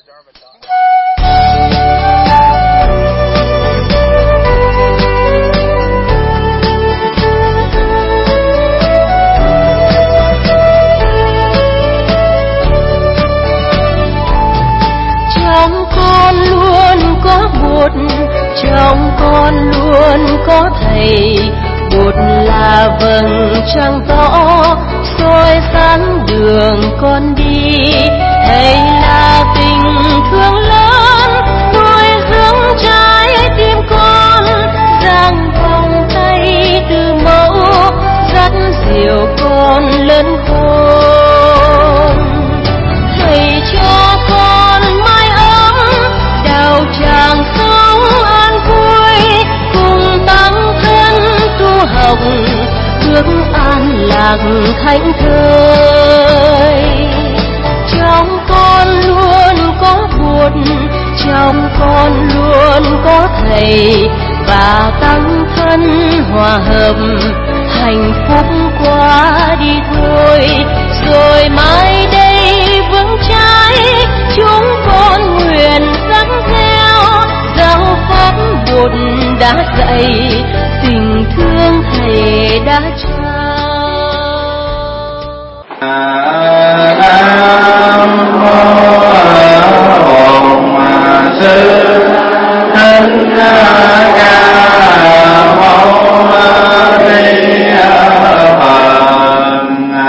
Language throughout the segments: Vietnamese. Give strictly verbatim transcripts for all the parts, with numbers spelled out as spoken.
Trong con luôn có bụt, trong con luôn có thầy. Bụt là vầng trăng tỏ soi sáng đường con đi. Thầy là tình thương lớn nuôi dưỡng trái tim con, dang vòng tay từ mẫu dắt dìu con lớn khôn. Thầy cho con mái ấm đào tràng sống an vui, cùng tăng thân tu học bước an lạc thánh thơi. Trong con luôn có Bụt, trong con luôn có thầy, và tăng thân hòa hợp hạnh phúc qua đi thôi. Rồi mai đây vững trái chúng con nguyện dắt theo giáo pháp Bụt đã dạy, tình thương thầy đã trao. Nam mô Bổn Sư Thích Ca Mâu Ni Phật.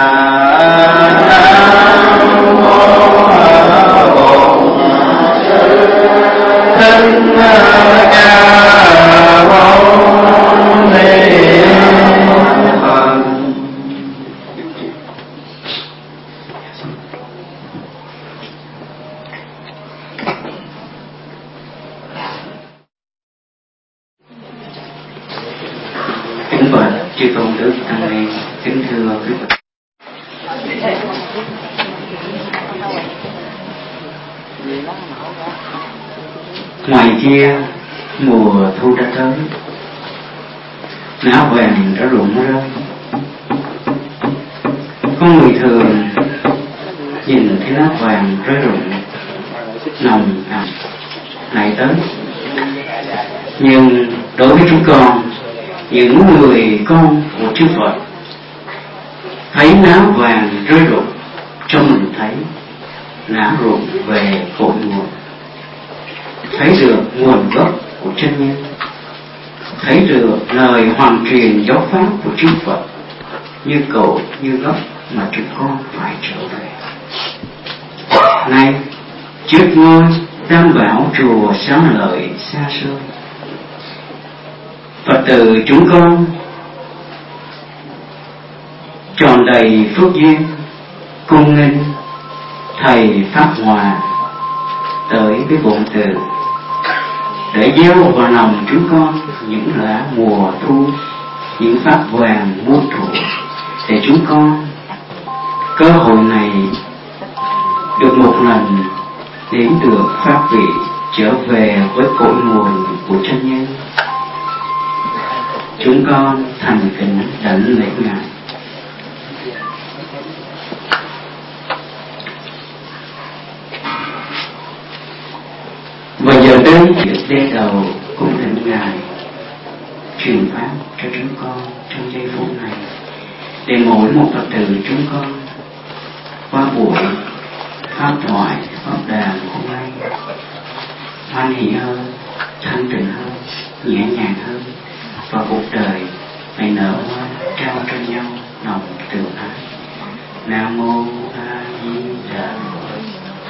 Nam mô Bổn Sư Thích Ca Mâu Ni Phật. Kính bạch chư tôn đức tăng ni, kính thưa quý vị. Ngoài kia mùa thu đã tới, lá vàng đã rụng rơi. Con người thường nhìn thấy lá vàng rơi rụng nồng ẩm lại tới, nhưng đối với chúng con, những người con của chư Phật, thấy lá vàng rơi rụng, trong mình thấy lá rụng về cội nguồn, thấy được nguồn gốc của chân nhân, thấy được lời hoàn truyền giáo pháp của chư Phật như cội như gốc mà chúng con phải trở về. Nay trước ngôi Tam Bảo chùa Xá Lợi xa xôi, Phật tử chúng con tròn đầy phước duyên cung nghênh thầy Pháp Hòa tới với bổn từ để gieo vào lòng chúng con những lá mùa thu, những pháp vàng muôn thuở, để chúng con cơ hội này được một lần đến được pháp vị trở về với cội nguồn của chân nhân. Chúng con thành kính đảnh lễ Ngài. Và giờ đây việc đe đầu cũng thỉnh Ngài truyền pháp cho chúng con trong giây phút này, để mỗi một Phật tử chúng con qua buổi pháp thoại, pháp đàm hôm nay hoan hỷ hơn, thanh tịnh hơn, nhẹ nhàng hơn, và cuộc đời phải nở hoa trao cho nhau lòng từ ái. Nam mô A Di Đà Phật.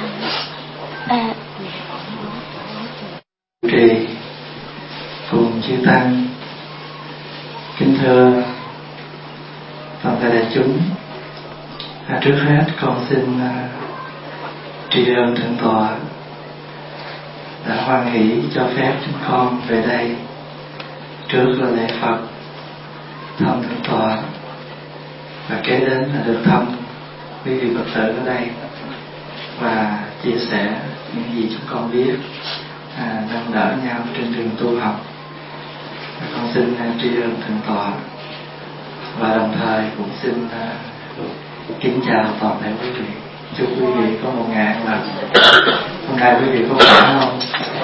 Trì cùng chư tăng, kính thưa toàn thể đại chúng, à, trước hết con xin à, tri ân thượng tọa đã hoan hỷ cho phép chúng con về đây trước là lễ Phật, thăm thượng tọa, và kế đến là được thăm quý vị Phật tử ở đây và chia sẻ những gì chúng con biết, à, nâng đỡ nhau trên đường tu học. Và con xin à, tri ân thượng tọa, và đồng thời cũng xin à, kính chào toàn thể quý vị. Chúc quý vị có một ngày là một nay quý vị có khỏe không?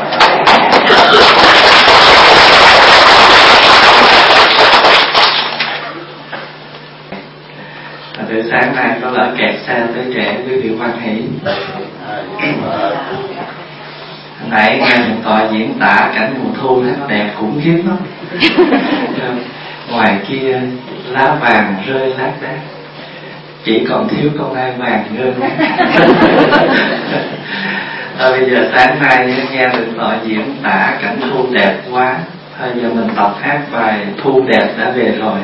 Từ sáng nay có lỡ kẹt xe tới trễ, quý vị hoan hỷ. Hồi nãy nghe một tòa diễn tả cảnh mùa thu rất đẹp khủng khiếp lắm. Ngoài kia lá vàng rơi lác đác, chỉ còn thiếu con nai vàng rơi lác. À, bây giờ sáng nay nghe được tòa diễn tả cảnh thu đẹp quá, thôi giờ mình tập hát bài Thu Đẹp Đã Về Rồi.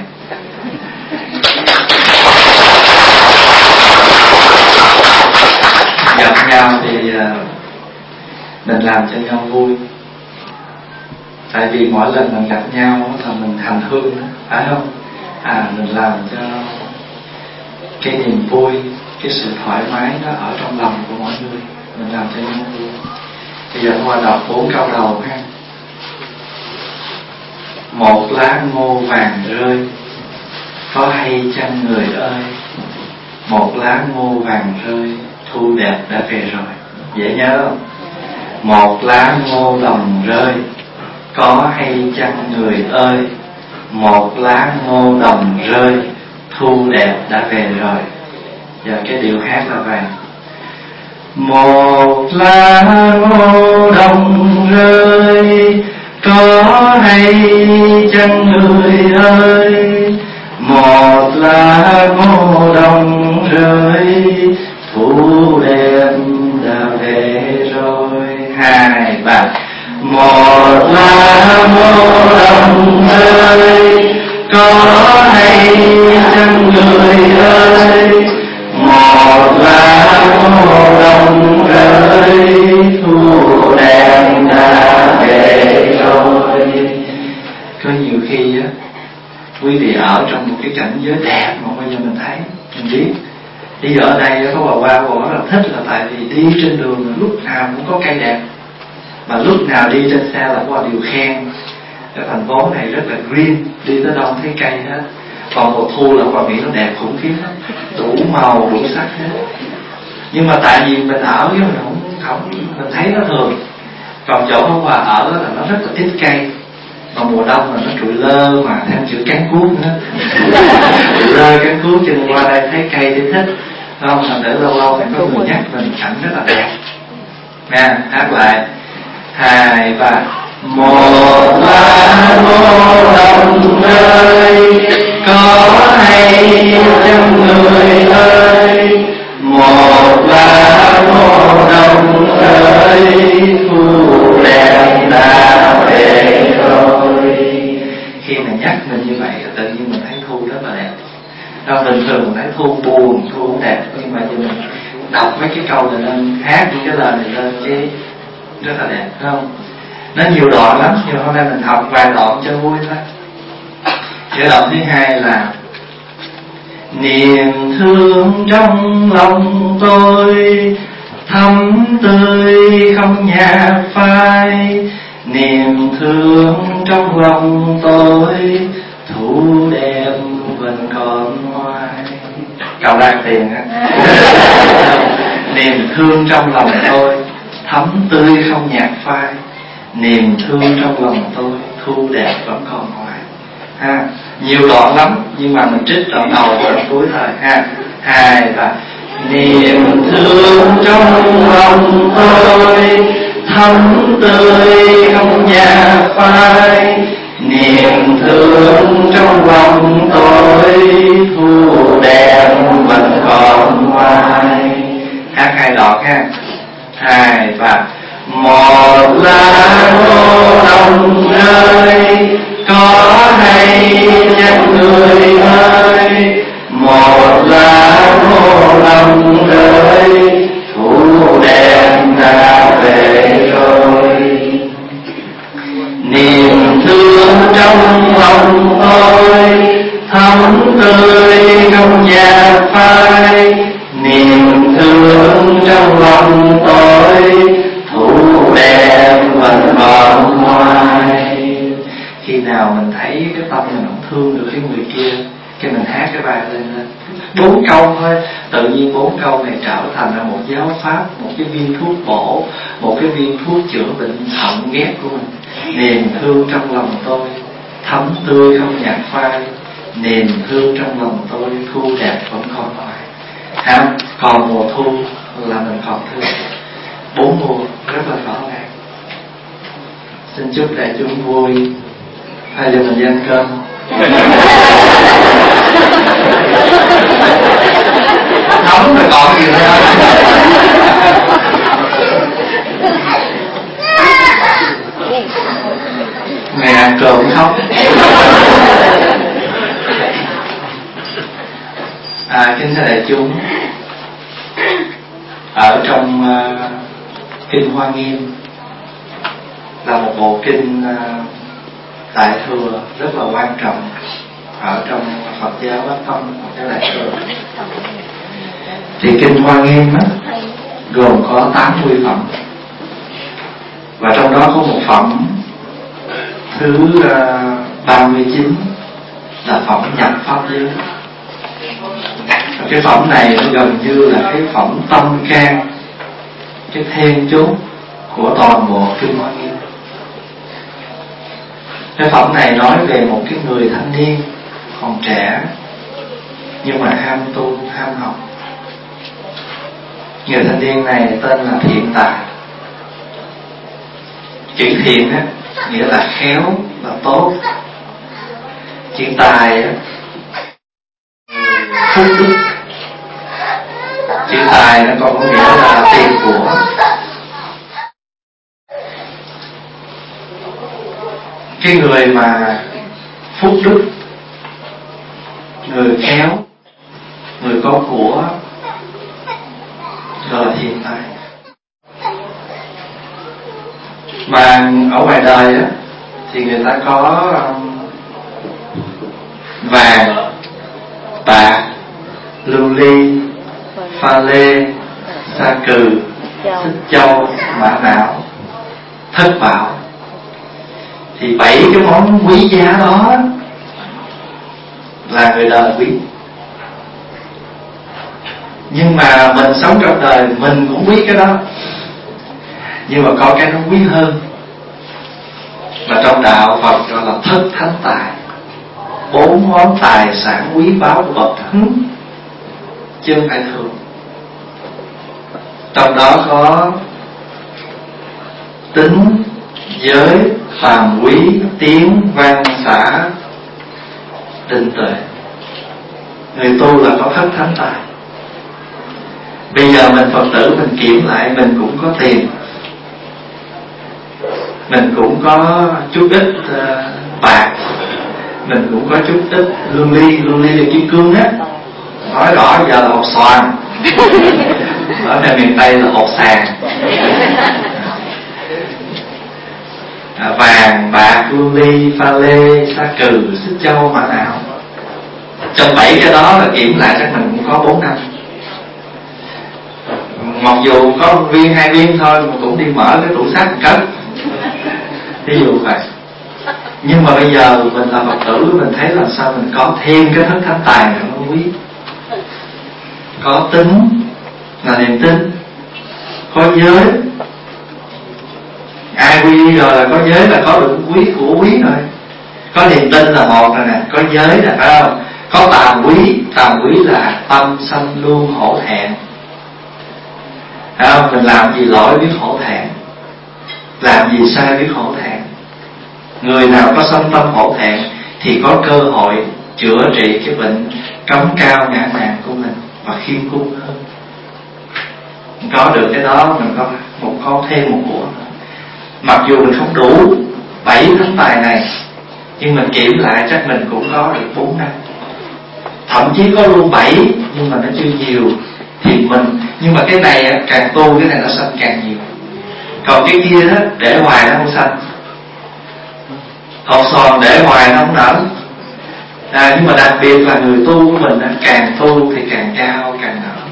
Gặp nhau thì mình làm cho nhau vui, tại vì mỗi lần mình gặp nhau là mình hành hương, phải không? À, mình làm cho cái niềm vui, cái sự thoải mái nó ở trong lòng của mọi người, mình làm cho nhau vui. Bây giờ Hoa đọc bốn câu đầu ha. Một lá ngô vàng rơi, có hay chăng người ơi? Một lá ngô vàng rơi, thu đẹp đã về rồi. Dễ nhớ không? Một lá ngô đồng rơi, có hay chăng người ơi? Một lá ngô đồng rơi, thu đẹp đã về rồi. Giờ cái điệu hát là vậy. Một lá ngô đồng rơi, có hay chăng người ơi? Một lá ngô đồng rơi, thu đẹp đã về rồi. Hai ba. Một lá ngô đồng rơi, có hay chăng người ơi? Một lá ngô đồng rơi, thu đẹp đã về rồi. Có nhiều khi á, quý vị ở trong một cái cảnh giới đẹp mà bây giờ mình thấy, mình biết. Bây giờ ở đây có bà qua bà rất là thích là tại vì đi trên đường lúc nào cũng có cây đẹp, mà lúc nào đi trên xe là có điều khen. Cái thành phố này rất là green, đi tới đâu thấy cây hết. Còn mùa thu là bà nghĩ nó đẹp khủng khiếp lắm, đủ màu đủ sắc hết. Nhưng mà tại vì mình ở với mình không, không mình thấy nó thường. Còn chỗ hôm qua ở là nó rất là ít cây, mà mùa đông là nó trụi lơ mà thêm chữ cắn cuốc nữa. Trụi lơ cắn cuốc cho nên qua đây thấy cây thì thích, không? Thành thử lâu lâu phải có người nhắc mình cảnh rất là đẹp. Nè, hát lại. Hai ba. Một lá ngô đồng rơi, có hay chăng người ơi? Một lá ngô đồng rơi, thu đẹp đã về rồi. Khi mà nhắc mình như vậy, tự nhiên mình thấy thu rất là đẹp. Đâu bình thường mình thấy thu buồn, thu không đẹp, nhưng mà giờ mình đọc mấy cái câu này lên, hát những cái lời này lên, cái rất là đẹp, phải không? Nó nhiều đoạn lắm, nhưng hôm nay mình học vài đoạn cho vui thôi. Cái đoạn thứ hai là niềm thương trong lòng tôi thắm tươi không nhạt phai. Niềm thương trong lòng tôi thu đẹp vẫn còn hoài. Cầu đang tiền á. Niềm thương trong lòng tôi thắm tươi không nhạt phai. Niềm thương trong lòng tôi thu đẹp vẫn còn hoài. Ha, nhiều đoạn lắm nhưng mà mình trích đoạn đầu và đoạn cuối thôi ha. Hai ba. Niềm thương trong lòng tôi thắm tươi không nhạt phai. Niềm thương trong lòng tôi thu đẹp vẫn còn hoài. Hát hai đoạn ha. Hai ba. Một lá ngô đồng rơi, có hay chăng người ơi? Một lá ngô đồng rơi, thu đẹp đã về rồi. Niềm thương trong lòng tôi thắm tươi không nhạt phai. Niềm thương trong lòng tôi thu đẹp vẫn còn hoài. Khi nào mình thấy cái tâm mình không thương được cái người kia, cái mình hát cái bài lên lên bốn câu thôi, tự nhiên bốn câu này trở thành là một giáo pháp, một cái viên thuốc bổ, một cái viên thuốc chữa bệnh thận ghét của mình. Niềm thương trong lòng tôi thấm tươi không nhạt phai, niềm thương trong lòng tôi thu đẹp vẫn còn hoài. Ha, còn mùa thu là mình còn thương. Bốn mùa rất là rõ ràng. Xin chúc đại chúng vui. Hay giờ mình đi ăn cơm. Nóng rồi còn gì nữa. Ngày ăn cơm khóc. À, kính thưa đại chúng, ở trong uh, kinh Hoa Nghiêm là một bộ kinh uh, đại thừa rất là quan trọng ở trong Phật giáo Bắc Tông, Phật giáo Đại thừa. Thì kinh Hoa Nghiêm á, gồm có tám mươi phẩm, và trong đó có một phẩm thứ uh, ba mươi chín là phẩm nhập pháp giới. Cái phẩm này nó gần như là cái phẩm tâm can, cái then chốt của toàn bộ kinh Hoa Nghiêm. Cái phẩm này nói về một cái người thanh niên còn trẻ nhưng mà ham tu, ham học. Người thanh niên này tên là Thiện Tài. Chữ thiện á nghĩa là khéo, là tốt. Chữ tài á phúc đức. Chữ tài nó còn có nghĩa là tiền của. Cái người mà phúc đức, người khéo, người có của gọi là thiện tài. Mà ở ngoài đời á thì người ta có um, vàng, bạc, lưu ly, pha lê, sa cừ, xích châu, mã não, thất bảo. Thì bảy cái món quý giá đó là người đời quý. Nhưng mà mình sống trong đời mình cũng quý cái đó, nhưng mà có cái nó quý hơn, mà trong đạo Phật gọi là thất thánh tài. Bốn món tài sản quý báu của bậc thánh, chứ không phải thường. Trong đó có tính, giới, phàm quý, tiếng, văn, xã, định tuệ. Người tu là có thất thánh tài. Bây giờ mình Phật tử mình kiểm lại, mình cũng có tiền, mình cũng có chút ít uh, bạc, mình cũng có chút ít lưu ly. Lưu ly là kim cương á, nói rõ giờ là hột xoàn. Ở đây miền Tây là hột sàn. À, vàng, bạc, lưu ly, pha lê, sa cừ, xích châu, mã não. Trong bảy cái đó là kiểm lại chắc mình cũng có bốn năm. Mặc dù có một viên hai viên thôi mà cũng đi mở cái tủ sắt cất, ví dụ vậy. Nhưng mà bây giờ mình là Phật tử, mình thấy làm sao mình có thêm cái thất thánh tài này nó quý. Có tính là niềm tin, có giới. Ai quy y rồi là có giới là có được quý của quý rồi. Có niềm tin là một rồi nè, có giới là phải không? Có tàm quý, tàm quý là tâm sanh luôn hổ thẹn. Phải không? Mình làm gì lỗi biết hổ thẹn, làm gì sai biết hổ thẹn. Người nào có sanh tâm hổ thẹn thì có cơ hội chữa trị cái bệnh cống cao ngã mạn của mình và khiêm cung hơn. Có được cái đó mình có một có thêm một của. Mặc dù mình không đủ bảy thánh tài này, nhưng mình kiểm lại chắc mình cũng có được bốn năm. Thậm chí có luôn bảy nhưng mà nó chưa nhiều. Thì mình, nhưng mà cái này càng tu cái này nó sanh càng nhiều. Còn cái kia đó để hoài nó không sanh. Hột xoàn để hoài nó không nở. À, nhưng mà đặc biệt là người tu của mình càng tu thì càng cao càng nở.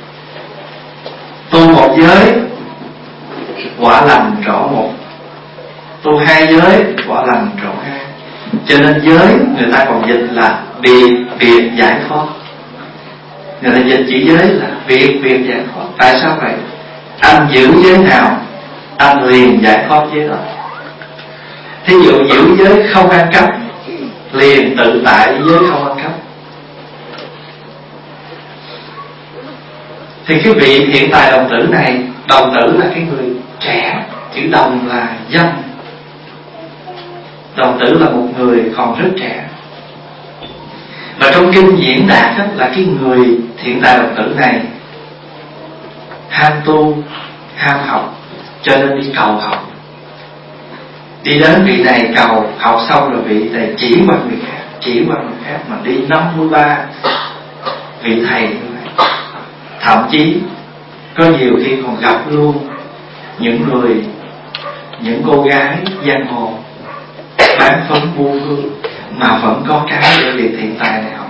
Tu một giới quả lành rõ một, tu hai giới quả lành rõ hai. Cho nên giới người ta còn dịch là biệt biệt giải thoát. Người ta dịch chữ giới là biệt biệt giải thoát. Tại sao vậy? Anh giữ giới nào, anh liền giải thoát giới đó. Thí dụ giữ giới không ăn cắp, liền tự tại với giới không ăn cắp. Thì cái vị thiện tài đồng tử này, đồng tử là cái người trẻ, chữ đồng là dâm, đồng tử là một người còn rất trẻ. Và trong kinh diễn đạt đó, là cái người thiện tài đồng tử này ham tu, ham học, cho nên đi cầu học. Đi đến vị này cầu, học xong rồi vị này chỉ qua người khác, chỉ qua người khác, mà đi năm mươi ba vị thầy như vậy. Thậm chí có nhiều khi còn gặp luôn những người, những cô gái giang hồ bán phấn buôn hương mà vẫn có cái để việc thiện tài này học.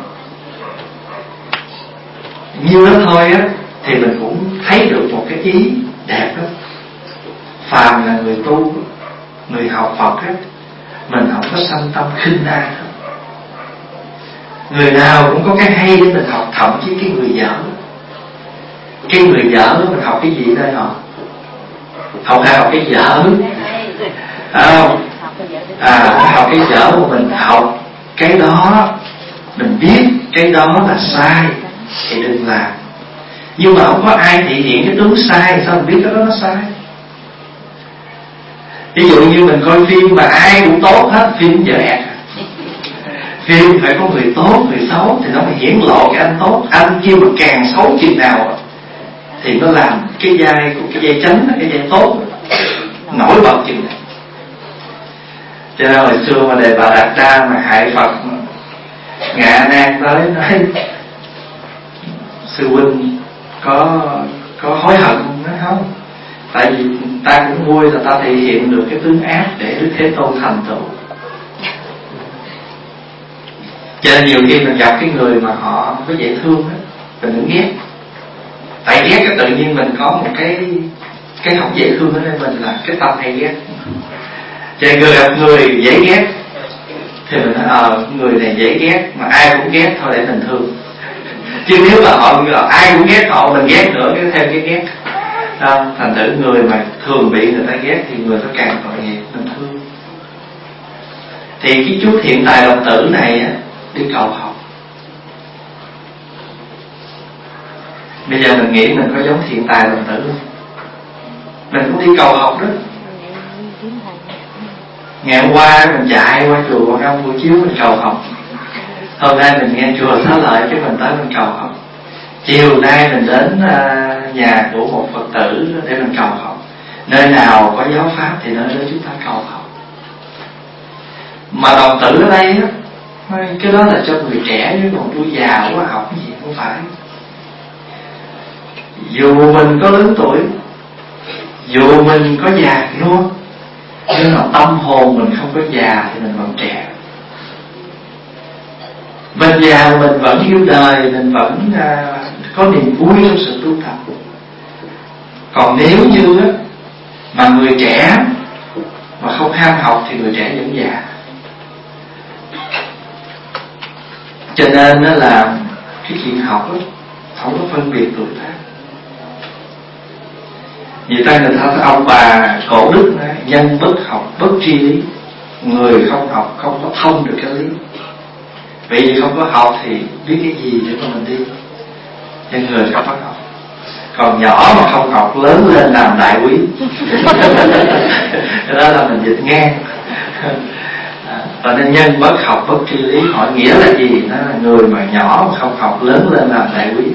Như đó thôi á, thì mình cũng thấy được một cái ý đẹp lắm. Phàm là người tu, người học Phật á, mình không có sanh tâm khinh ai hết. Người nào cũng có cái hay để mình học. Thậm chí cái người dở, cái người dở mình học cái gì đây họ? Không ai học cái dở à, à, học cái dở mà mình học cái đó, mình biết cái đó là sai thì đừng làm. Nhưng mà không có ai thể hiện cái đúng sai, sao mình biết cái đó nó sai? Ví dụ như mình coi phim mà ai cũng tốt hết, phim dở ẹt. Phim phải có người tốt, người xấu thì nó mới hiển lộ cái anh tốt. Anh kia mà càng xấu chừng nào thì nó làm cái vai của cái vai chánh, cái vai tốt nổi bật chừng này. Cho nên hồi xưa mà Đề Bà Đạt Đa mà hại Phật, Ngạ Nan tới nói sư huynh có có hối hận không? Nói không, tại vì ta cũng vui là ta thể hiện được cái tướng ác để Đức Thế Tôn thành tựu. Cho nên nhiều khi mình gặp cái người mà họ không có dễ thương á, mình đừng ghét. Tại ghét cái tự nhiên mình có một cái cái không dễ thương ở đây mình là cái tâm hay ghét. Cho nên người gặp người dễ ghét thì mình nói ờ à, người này dễ ghét mà ai cũng ghét thôi để mình thương. Chứ nếu mà họ ai cũng ghét họ, mình ghét nữa cái theo cái ghét à, thành thử người mà thường bị người ta ghét thì người ta càng tội nghiệp, mình thương. Thì cái chú thiện tài đồng tử này á, đi cầu học. Bây giờ mình nghĩ mình có giống thiện tài đồng tử không? Mình cũng đi cầu học đó. Ngày hôm qua mình chạy qua chùa Quảng Âm buổi chiếu mình cầu học. Hôm nay mình nghe chùa Xá Lợi cái mình tới mình cầu học. Chiều nay mình đến uh, nhà của một Phật tử để mình cầu học. Nơi nào có giáo pháp thì nơi đó chúng ta cầu học. Mà đồng tử ở đây á, cái đó là cho người trẻ, chứ còn tôi già quá học cái gì không phải. Dù mình có lớn tuổi, dù mình có già luôn, nhưng mà tâm hồn mình không có già thì mình vẫn trẻ. Mình già mình vẫn yêu đời, mình vẫn uh, có niềm vui trong sự tu tập. Còn nếu như á, mà người trẻ mà không ham học thì người trẻ vẫn già. Cho nên đó là cái chuyện học đó, không có phân biệt tuổi tác. Vì ta người ta nói ông bà cổ đức nói, nhân bất học bất tri lý. Người không học không có thông được cái lý. Vì không có học thì biết cái gì để mà mình đi. Cho người phải có học. Còn nhỏ mà không học lớn lên làm đại quý. Đó là mình dịch ngang. Và nên nhân bất học bất tri lý, hỏi nghĩa là gì? Nó là người mà nhỏ mà không học lớn lên làm đại quý.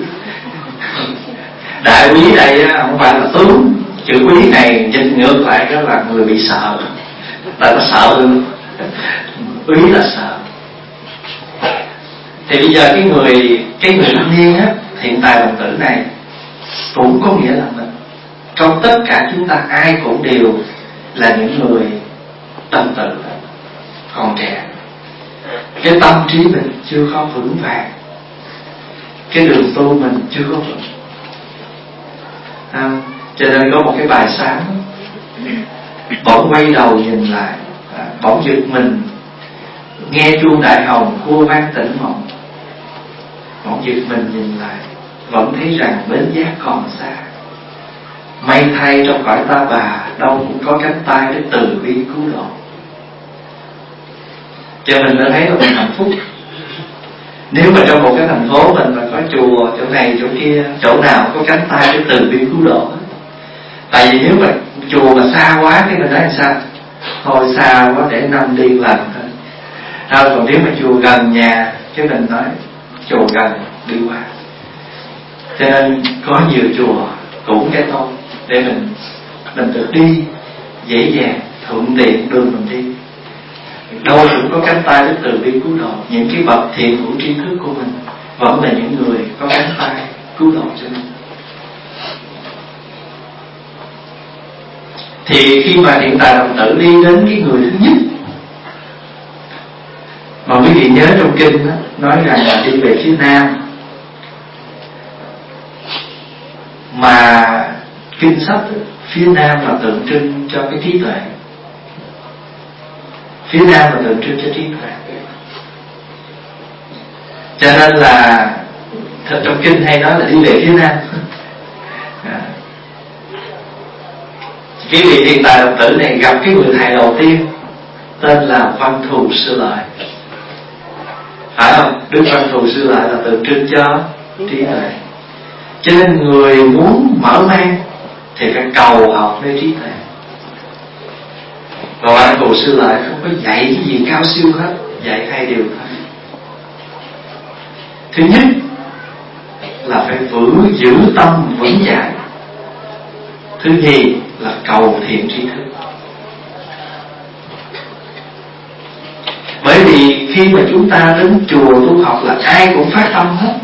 Đại quý đây không phải là tướng. Chữ quý này dịch ngược lại đó là người bị sợ. Tại nó sợ luôn. Quý là sợ. Thì bây giờ cái người cái người thanh niên á, thiện tài đồng tử này cũng có nghĩa là mình. Trong tất cả chúng ta ai cũng đều là những người đồng tử, còn trẻ. Cái tâm trí mình chưa có vững vàng, cái đường tu mình chưa có vững. À, cho nên có một cái bài sáng, bỗng quay đầu nhìn lại, à, bỗng giật mình nghe chuông đại hồng khua vang tỉnh mộng. Bỗng giật mình nhìn lại, vẫn thấy rằng bến giác còn xa. May thay trong cõi ta bà, đâu cũng có cánh tay để từ bi cứu độ. Cho mình đã thấy là mình hạnh phúc. Nếu mà trong một cái thành phố mình mà có chùa chỗ này chỗ kia, chỗ nào có cánh tay để từ bi cứu độ. Tại vì nếu mà chùa mà xa quá cái mình nói làm sao? Thôi xa quá để năm đi lần thôi. Thôi còn nếu mà chùa gần nhà cái mình nói chùa gần đi qua. Cho nên có nhiều chùa cũng cái tốt để mình mình được đi dễ dàng, thuận tiện đường mình đi. Đâu cũng có cánh tay để từ bi cứu độ. Những cái bậc thiện hữu tri thức của mình vẫn là những người có cánh tay cứu độ cho mình. Thì khi mà hiện tại đồng tử đi đến cái người thứ nhất mà quý vị nhớ trong kinh đó, nói rằng là đi về phía nam, mà kinh sách đó, phía nam là tượng trưng cho cái trí tuệ. Phía nam là tượng trưng cho trí tuệ. Cho nên là thật trong kinh hay nói là đi về phía nam. À. Cái vị hiện tại đồng tử này gặp cái người thầy đầu tiên tên là Văn Thù Sư Lợi, phải không? Đức Văn Thù Sư Lợi là tượng trưng cho trí tuệ. Cho nên người muốn mở mang thì phải cầu học nơi trí tuệ. Còn Văn Thù Sư Lợi không có dạy cái gì cao siêu hết, dạy hai điều thôi. Thứ nhất là phải vững giữ tâm vững chãi. Thứ nhì là cầu thiện tri thức. Bởi vì khi mà chúng ta đến chùa tu học là ai cũng phát tâm hết.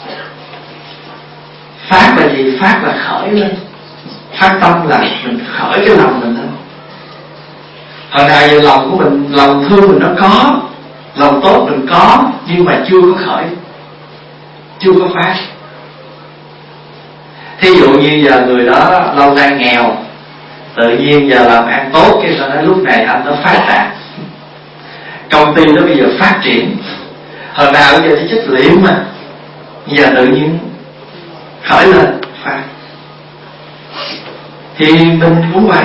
Phát là gì? Phát là khởi lên. Phát tâm là mình khởi cái lòng mình lên. Hồi nào giờ lòng của mình, lòng thương mình nó có, lòng tốt mình có, nhưng mà chưa có khởi, chưa có phát. Thí dụ như giờ người đó lâu nay nghèo, tự nhiên giờ làm ăn tốt, cái sao nói lúc này anh nó phát đạt, công ty nó bây giờ phát triển. Hồi nào bây giờ thì chất liệu mà, giờ tự nhiên khởi lên phát. Thì mình cũng vậy.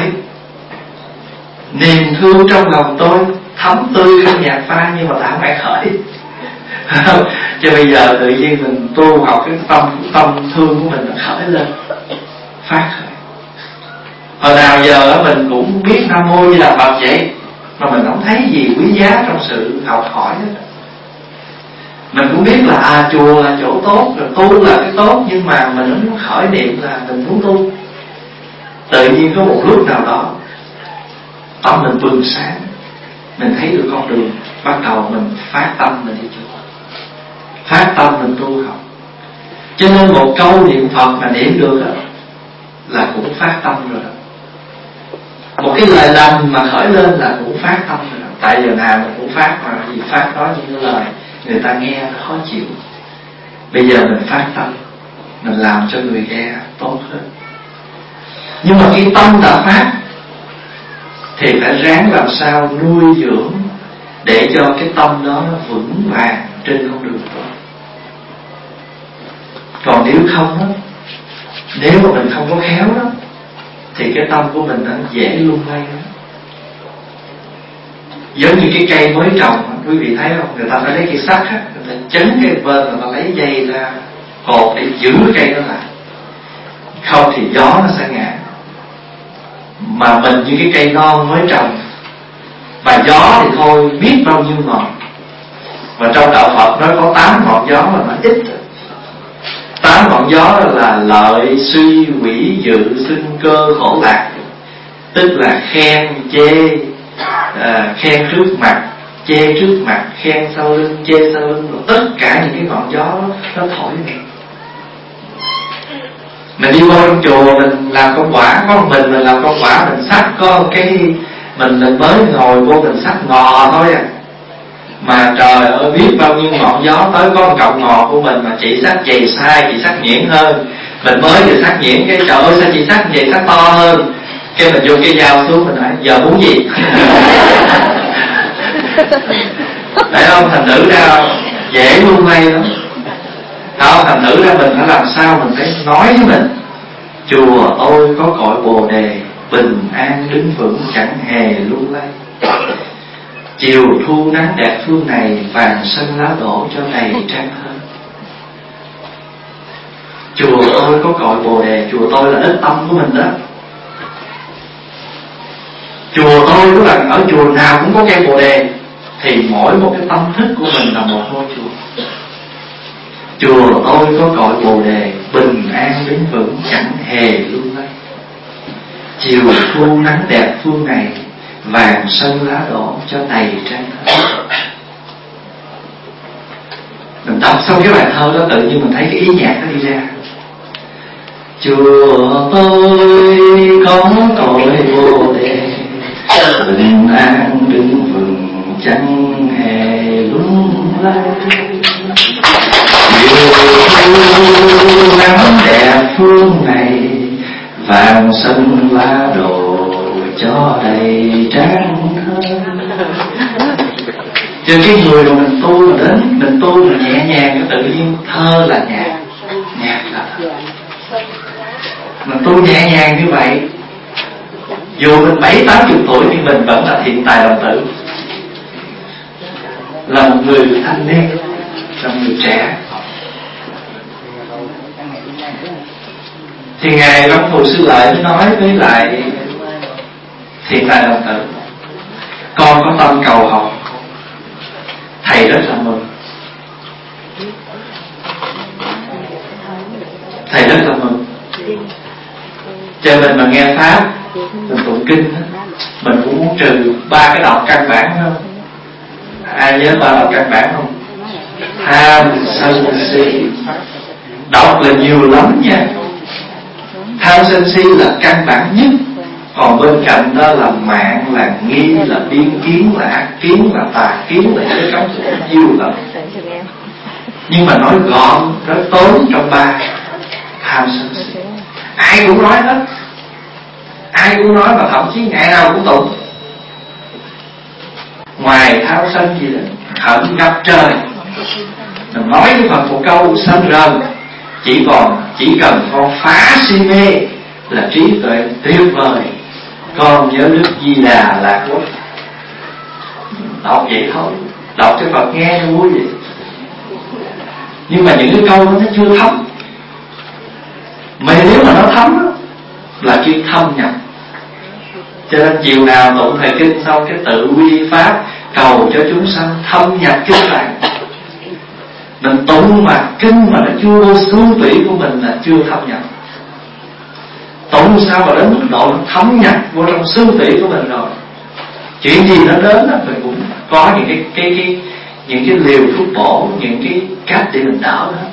Niềm thương trong lòng tôi thấm tươi trong nhạc pha, nhưng mà ta không ai khởi. Cho bây giờ tự nhiên mình tu học cái tâm tâm thương của mình nó khởi lên, phát khởi. Hồi nào giờ mình cũng biết Nam Mô Di Đà Phật vậy, mà mình không thấy gì quý giá trong sự học hỏi hết. Mình cũng biết là à chùa là chỗ tốt, rồi tu là cái tốt, nhưng mà mình không khởi niệm là mình muốn tu. Tự nhiên có một lúc nào đó tâm mình bừng sáng, mình thấy được con đường, bắt đầu mình phát tâm mình đi chùa, phát tâm mình tu học. Cho nên một câu niệm Phật mà niệm được đó, là cũng phát tâm rồi đó. Một cái lời lành mà khởi lên là cũng phát tâm rồi đó. Tại giờ nào mình cũng phát, mà vì phát nói những cái lời người ta nghe nó khó chịu. Bây giờ mình phát tâm, mình làm cho người nghe tốt hơn. Nhưng mà khi tâm đã phát thì phải ráng làm sao nuôi dưỡng để cho cái tâm đó nó vững vàng trên con đường tốt. Còn nếu không đó, nếu mà mình không có khéo đó, thì cái tâm của mình nó dễ lung lay đó. Giống như cái cây mới trồng, quý vị thấy không? Người ta phải lấy cây sắt á, người ta chấn cây bên, người ta lấy dây ra cột để giữ cái cây đó lại, không thì gió nó sẽ ngã. Mà mình như cái cây non mới trồng, mà gió thì thôi biết bao nhiêu ngọn. Mà trong đạo Phật nói có tám ngọn gió mà nó ít. Tám ngọn gió là lợi, suy, quỷ, dự, sinh, cơ, khổ, lạc. Tức là khen, chê, à, khen trước mặt, chê trước mặt, khen sau lưng, chê sau lưng. Rồi tất cả những cái ngọn gió đó, nó thổi mình. Mình đi vô trong chùa mình làm công quả, có một mình mình làm công quả, mình xách có một cái mình mình mới ngồi vô mình xách ngò thôi à. Mà trời ơi biết bao nhiêu ngọn gió tới, có một cọng ngò của mình mà chị xách giày sai, chị xách nhuyễn hơn. Mình mới vừa xách nhuyễn cái trời ơi sao chị xách vậy, xách to hơn. Cái mình vô cái dao xuống mình nói giờ muốn gì. Phải không? Thành thử ra dễ lung lay lắm. Không, thành thử ra mình phải làm sao mình phải nói với mình chùa tôi có cội Bồ Đề bình an đứng vững chẳng hề lung lay. Chiều thu nắng đẹp phương này, vàng xanh lá đổ cho đầy trang thơ. Chùa tôi có cội Bồ Đề, chùa tôi là đất tâm của mình đó. Chùa tôi các bạn, ở chùa nào cũng có cây Bồ Đề, thì mỗi một cái tâm thức của mình là một ngôi chùa. Chùa tôi có cội Bồ Đề, bình an đứng vững chẳng hề lung lay. Chiều thu nắng đẹp phương này, vàng xanh lá đỏ cho đầy trang thơ. Mình đọc xong cái bài thơ đó, tự nhiên mình thấy cái ý nhạc nó đi ra. Chùa tôi có cội Bồ Đề, bình an đứng vững chẳng hề lung lay. Chiều thu nắng đẹp phương này, vàng xanh lá đồ cho đầy trang thơ. Cho cái người mà mình tu mà đến, mình tu mà nhẹ nhàng, cái tự nhiên thơ là nhạc, nhạc là thơ. Mình tu nhẹ nhàng như vậy, dù mình bảy tám chục tuổi thì mình vẫn là thiện tài đồng tử, là một người thanh niên, là một người trẻ. Thì ngài Văn Thù Sư Lợi mới nói với lại thiện tài đồng tử: con có tâm cầu học, thầy rất là mừng. Thầy rất là mừng. Cho mình mà nghe pháp, mình tụng kinh, mình cũng muốn trừ ba cái độc căn bản không? Ai nhớ ba độc căn bản không? Tham, sân, si. Độc là nhiều lắm nha. Tham, sân, si là căn bản nhất. Còn bên cạnh đó là mạng, là nghi, là biên kiến, là ác kiến, là tà kiến, là giới cấm, nhiều lắm. Nhưng mà nói gọn, nói tốn trong ba: tham, sân, si. Ai cũng nói hết, ai cũng nói, mà thậm chí ngày nào cũng tụng. Ngoài tham sân gì đó, hận gặp trời. Mình nói với Phật một câu sân rần, chỉ còn chỉ cần con phá si mê là trí tuệ tuyệt vời. Con nhớ Đức Di Đà Lạc Quốc. Đọc vậy thôi, đọc cho Phật nghe cho vui vậy. Nhưng mà những cái câu đó nó chưa thấm. Mà nếu mà nó thấm là kêu thâm nhập. Cho nên chiều nào tụng thời kinh xong cái tự quy pháp, cầu cho chúng sanh thâm nhập kinh tạng. Mình tụng mà kinh mà nó chưa vô xương tủy của mình là chưa thâm nhập. Tụng sao mà đến mức độ nó thâm nhập vô trong xương tủy của mình rồi, chuyện gì nó đến đó, mình cũng có những cái cái cái những cái liều thuốc bổ, những cái cách để mình đỡ đó.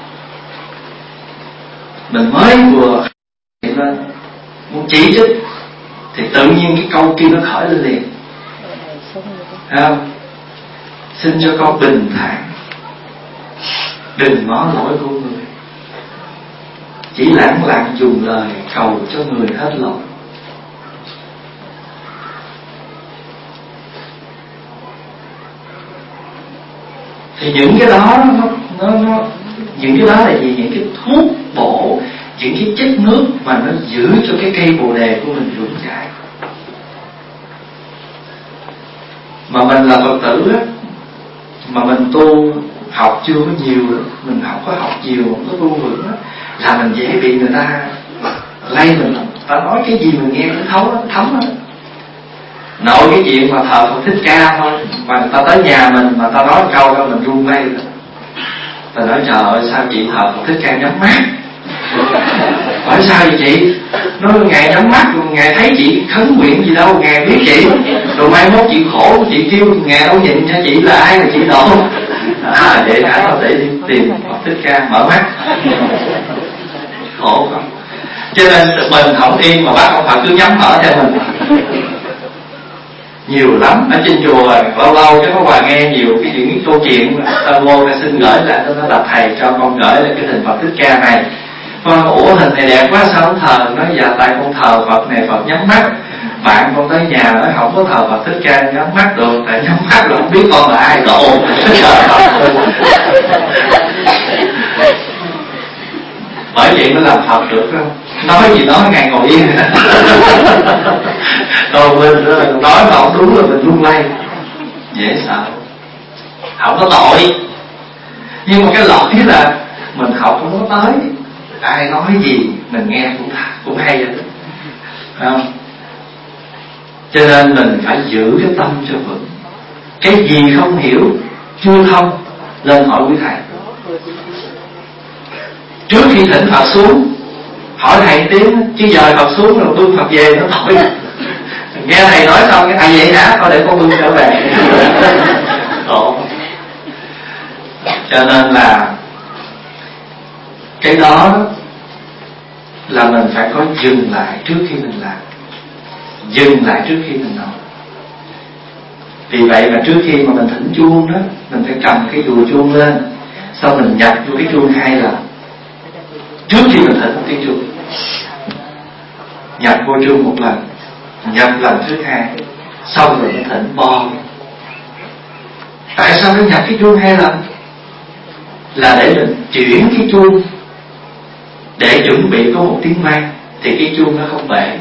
Mình mới vừa lên muốn chỉ trích thì tự nhiên cái câu kia nó khởi lên liền. Thấy không? Xin cho con bình thản, đừng ngó lỗi của người, chỉ lẳng lặng dùng lời cầu cho người hết lỗi. Thì những cái đó nó, nó, nó những cái đó là gì? Những cái thuốc bổ, những cái chất nước mà nó giữ cho cái cây Bồ Đề của mình vững chãi. Mà mình là Phật tử á, mà mình tu học chưa có nhiều, mình học có học nhiều, có tu vững á, là mình dễ bị người ta lay mình lắm. Ta nói cái gì mình nghe cũng thấu đó, thấm đó. Nội cái chuyện mà thờ Phật Thích Ca thôi, mà người ta tới nhà mình mà ta nói câu đó mình run lay rồi. Ta nói trời ơi sao chị thờ Phật Thích Ca nhắm mắt? Hỏi sao vậy chị? Nói ngày nhắm mắt, ngày thấy chị khấn nguyện gì đâu, ngày biết chị. Rồi mai mốt chị khổ, chị kêu ngày đâu nhìn cho chị là ai là chị độ. À vậy hả? Tao để đi tìm Phật Thích Ca mở mắt. Khổ không? Cho nên mình không yên mà bác ông Phật cứ nhắm mở cho mình. Nhiều lắm ở trên chùa, lâu lâu cái có Hòa nghe nhiều cái những cái câu chuyện ta vô ta xin gửi lại, nó là thầy cho con gửi lại cái hình Phật Thích Ca này. Con ủa hình này đẹp quá sao không thờ? Nói dạ tại con thờ Phật này Phật nhắm mắt. Bạn con tới nhà nói không có thờ Phật Thích Ca nhắm mắt được, tại nhắm mắt là không biết con là ai độ. Bởi vậy mới làm Phật được không? nói gì nói ngày ngồi yên. Rồi mình nói mà không đúng là mình lung lay, dễ sợ. Không có tội, nhưng mà cái lỗi là mình học không có tới, ai nói gì mình nghe cũng cũng hay vậy, phải không? Cho nên mình phải giữ cái tâm cho vững. Cái gì không hiểu, chưa thông, lên hỏi quý thầy. Trước khi thỉnh Phật xuống, hỏi thầy tiếng, chứ giờ Phật xuống rồi bưng Phật về nó tội. Nghe thầy nói xong cái thầy vậy hả? Thôi để con bưng trở về. Tổ. Cho nên là cái đó là mình phải có dừng lại trước khi mình làm, dừng lại trước khi mình nói. Vì vậy mà trước khi mà mình thỉnh chuông đó, mình phải cầm cái dùi chuông lên, sau mình nhập vô cái chuông hai lần trước khi mình thỉnh một tiếng chuông. Nhập vô chuông một lần, nhập lần thứ hai, xong rồi mình thỉnh bo. Tại sao phải nhập cái chuông hai lần? Là để mình chuyển cái chuông, để chuẩn bị có một tiếng vang, thì cái chuông nó không bể.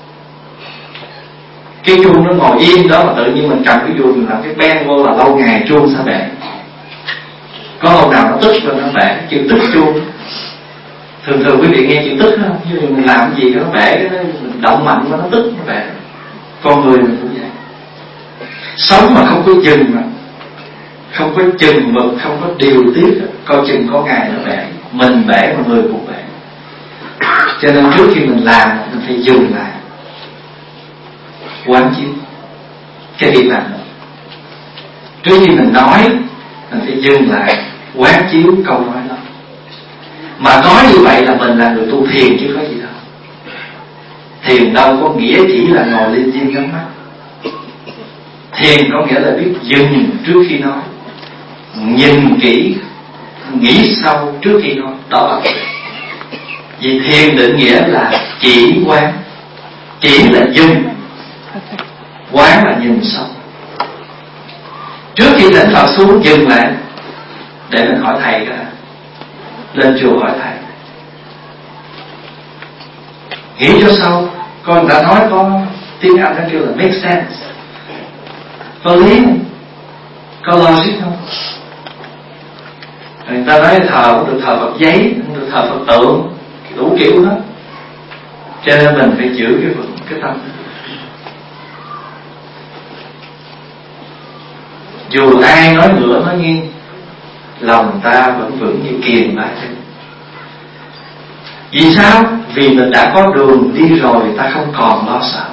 Cái chuông nó ngồi yên đó mà tự nhiên mình cầm cái chuông mình làm cái beng vô là lâu ngày chuông sẽ bể. Có hôm nào nó tức rồi nó bể, chữ tức chuông. Thường thường quý vị nghe chữ tức không? Ví dụ mình làm cái gì nó bể, cái nó, mình động mạnh mà nó tức nó bể. Con người mình cũng vậy. Sống mà không có dừng mà, không có chừng mực, không có điều tiết, coi chừng có ngày nó bể. Mình bể mà người cũng bể. Cho nên trước khi mình làm, mình phải dừng lại, quán chiếu cái việc làm đó. Trước khi mình nói, mình phải dừng lại, quán chiếu câu nói đó. Mà nói như vậy là mình là người tu thiền chứ có gì đâu. Thiền đâu có nghĩa chỉ là ngồi lên diêm nhắm mắt. Thiền có nghĩa là biết dừng trước khi nói, nhìn kỹ, nghĩ sâu trước khi nói. Đó là vì thiền định nghĩa là chỉ quán. Chỉ là dừng, quán là nhìn sâu. Trước khi thỉnh Phật xuống dừng lại để mình hỏi thầy đó. Lên chùa hỏi thầy, nghĩ cho sâu. Coi người ta nói có tiếng Anh nó kêu là make sense, có lý không, có logic không. Người ta nói thờ cũng được thờ Phật giấy, cũng được thờ Phật tượng, đủ kiểu hết. Cho nên mình phải giữ cái vững cái tâm. Dù ai nói ngửa nói nghiêng, lòng ta vẫn vững như kiềm ba chân. Vì sao? Vì mình đã có đường đi rồi, ta không còn lo sợ.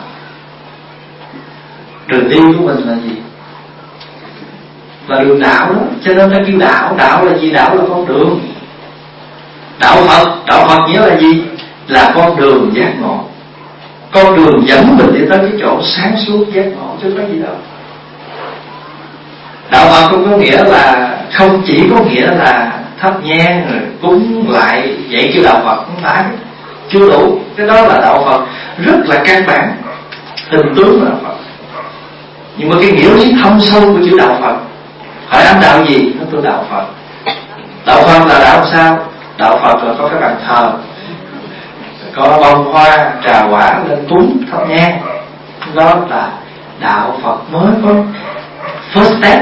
Đường đi của mình là gì? Là đường đạo đó. Cho nên ta kêu đạo. Đạo là gì? Đạo là con đường. Đạo Phật, đạo Phật nghĩa là gì? Là con đường giác ngộ. Con đường dẫn mình đi tới cái chỗ sáng suốt giác ngộ, chứ có gì đâu. Đạo Phật không có nghĩa là, không chỉ có nghĩa là thắp nhang rồi cúng lại vậy kêu đạo Phật, không phải, chưa đủ. Cái đó là đạo Phật rất là căn bản, hình tướng là đạo Phật. Nhưng mà cái nghĩa lý thâm sâu của chữ đạo Phật, hỏi anh đạo gì? Nó tôi đạo Phật. Đạo Phật là đạo sao? Đạo Phật là có cái bàn thờ, có bông hoa, trà quả lên cúng thắp nhang. Đó là đạo Phật mới có first step.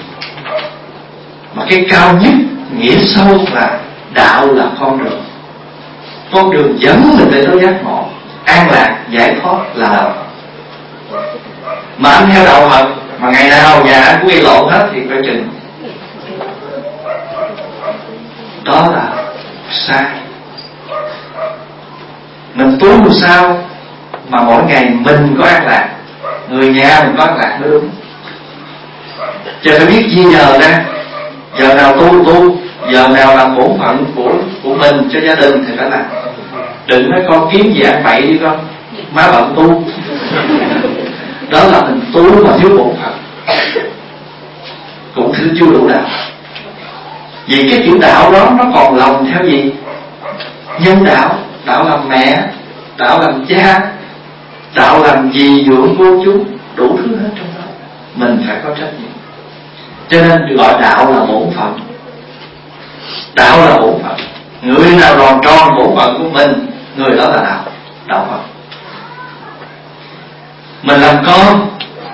Mà cái cao nhất, nghĩa sâu là đạo là con đường. Con đường dẫn mình để tới giác ngộ, an lạc, giải thoát là đạo Phật. Mà anh theo đạo Phật mà ngày nào nhà anh cũng gây lộn hết thì phải chừng. Đó là sai. Mình tu làm sao mà mỗi ngày mình có an lạc, người nhà mình có an lạc mới đúng. Chứ phải biết chia giờ ra, giờ nào tu tu, giờ nào làm bổn phận của của mình cho gia đình thì phải làm. Đừng nói con kiếm gì ăn bậy đi con, má bận tu. Đó là mình tu mà thiếu bổn phận, cũng chưa đủ đạo. Vì cái chữ đạo đó nó còn lòng theo gì? Nhân đạo, đạo làm mẹ, đạo làm cha, đạo làm dì dưỡng cô chú, đủ thứ hết trong đó. Mình phải có trách nhiệm. Cho nên gọi đạo là bổn phận. Đạo là bổn phận. Người nào làm tròn bổn phận của mình, người đó là đạo đạo Phật. Mình làm con,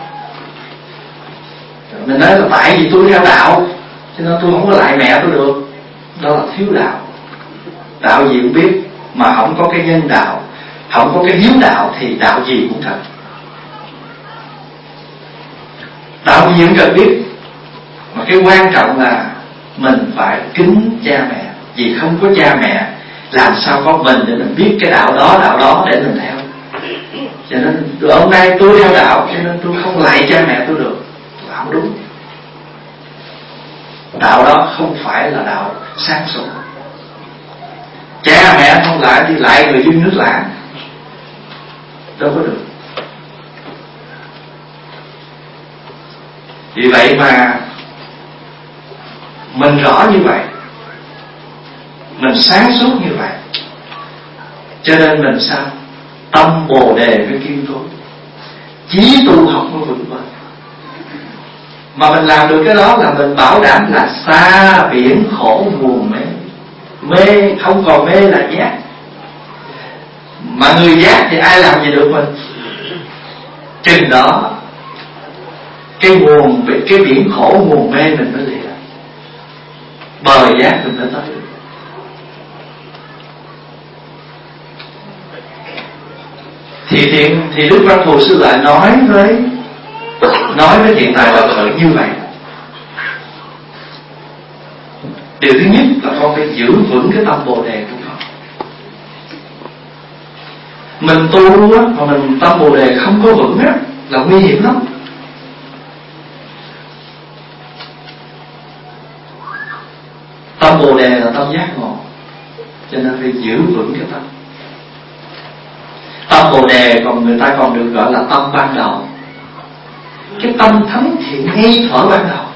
mình nói là tại vì tôi theo đạo cho nên tôi không có lại mẹ tôi được, đó là thiếu đạo. Đạo gì cũng biết mà không có cái nhân đạo, không có cái hiếu đạo thì đạo gì cũng cần. Đạo gì cũng cần biết, mà cái quan trọng là mình phải kính cha mẹ. Vì không có cha mẹ làm sao có mình để mình biết cái đạo đó, đạo đó để mình theo. Cho nên hôm nay tôi theo đạo cho nên tôi không lại cha mẹ tôi được, là không đúng. Đạo đó không phải là đạo sáng suốt. Cha mẹ không lại thì lại người dân nước lã, đâu có được. Vì vậy mà mình rõ như vậy, mình sáng suốt như vậy, cho nên mình sao? Tâm Bồ Đề mới kiên cố, chí tu học mới vững vàng. Mà mình làm được cái đó là mình bảo đảm là xa biển khổ nguồn mê. Mê không còn mê là giác. Mà người giác thì ai làm gì được mình? Chừng đó cái nguồn, cái biển khổ nguồn mê mình mới lìa, bờ giác mình mới tới được. Thì thiện thì Đức Văn Thù Sư lại nói với nói với Thiện Tài Đạo Tử như vậy. Điều thứ nhất là con phải giữ vững cái tâm Bồ Đề của con. Mình tu á, mà mình tâm Bồ Đề không có vững á, là nguy hiểm lắm. Tâm Bồ Đề là tâm giác ngộ, cho nên phải giữ vững cái tâm. Tâm Bồ Đề còn người ta còn được gọi là tâm ban đầu, cái tâm thánh thiện ngay thuở ban đầu.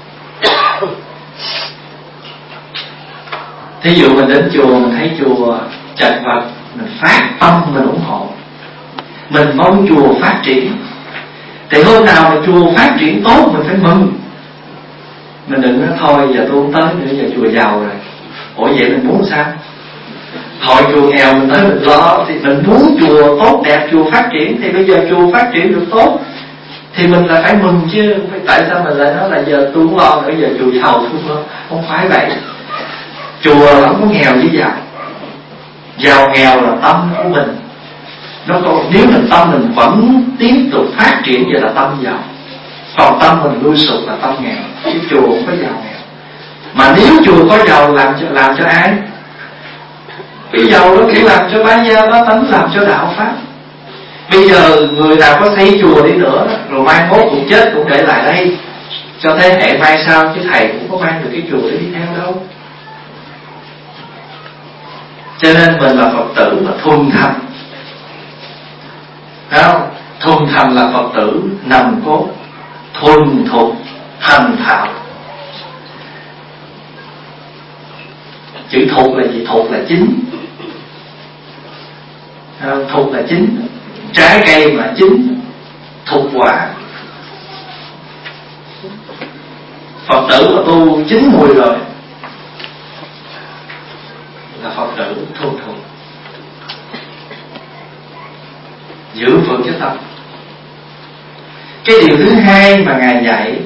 Thí dụ mình đến chùa, mình thấy chùa chật vật, mình phát tâm mình ủng hộ, mình mong chùa phát triển. Thì hôm nào mà chùa phát triển tốt mình phải mừng. Mình đừng nói thôi giờ tôi không tới nữa, giờ chùa giàu rồi. Ủa vậy mình muốn sao? Thôi chùa nghèo mình tới mình lo. Thì mình muốn chùa tốt đẹp, chùa phát triển. Thì bây giờ chùa phát triển được tốt thì mình là phải mừng chứ. Tại sao mình lại nói là giờ tôi không lo nữa, giờ chùa giàu tôi không lo? Không phải vậy. Chùa không có nghèo với giàu. Giàu nghèo là tâm của mình. Nó còn nếu mình tâm mình vẫn tiếp tục phát triển vậy là tâm giàu. Còn tâm mình lui sụp là tâm nghèo. Chứ chùa không có giàu nghèo. Mà nếu chùa có giàu làm cho làm cho ai? Cái giàu đó chỉ làm cho bá gia bá tánh, làm cho đạo pháp. Bây giờ người nào có xây chùa đi nữa, rồi mai mốt cũng chết cũng để lại đây cho thế hệ mai sau, chứ thầy cũng có mang được cái chùa để đi theo đâu. Cho nên mình là Phật tử mà thuần thành, thấy không? Thuần thành là Phật tử nằm cốt, thuần thục thành thạo. Chữ thục là gì? Thục là chín, thục là chín, trái cây mà chín, thục quả. Phật tử mà tu chín mùi rồi là Phật tử thuần thục, giữ vững cái tâm. Cái điều thứ hai mà Ngài dạy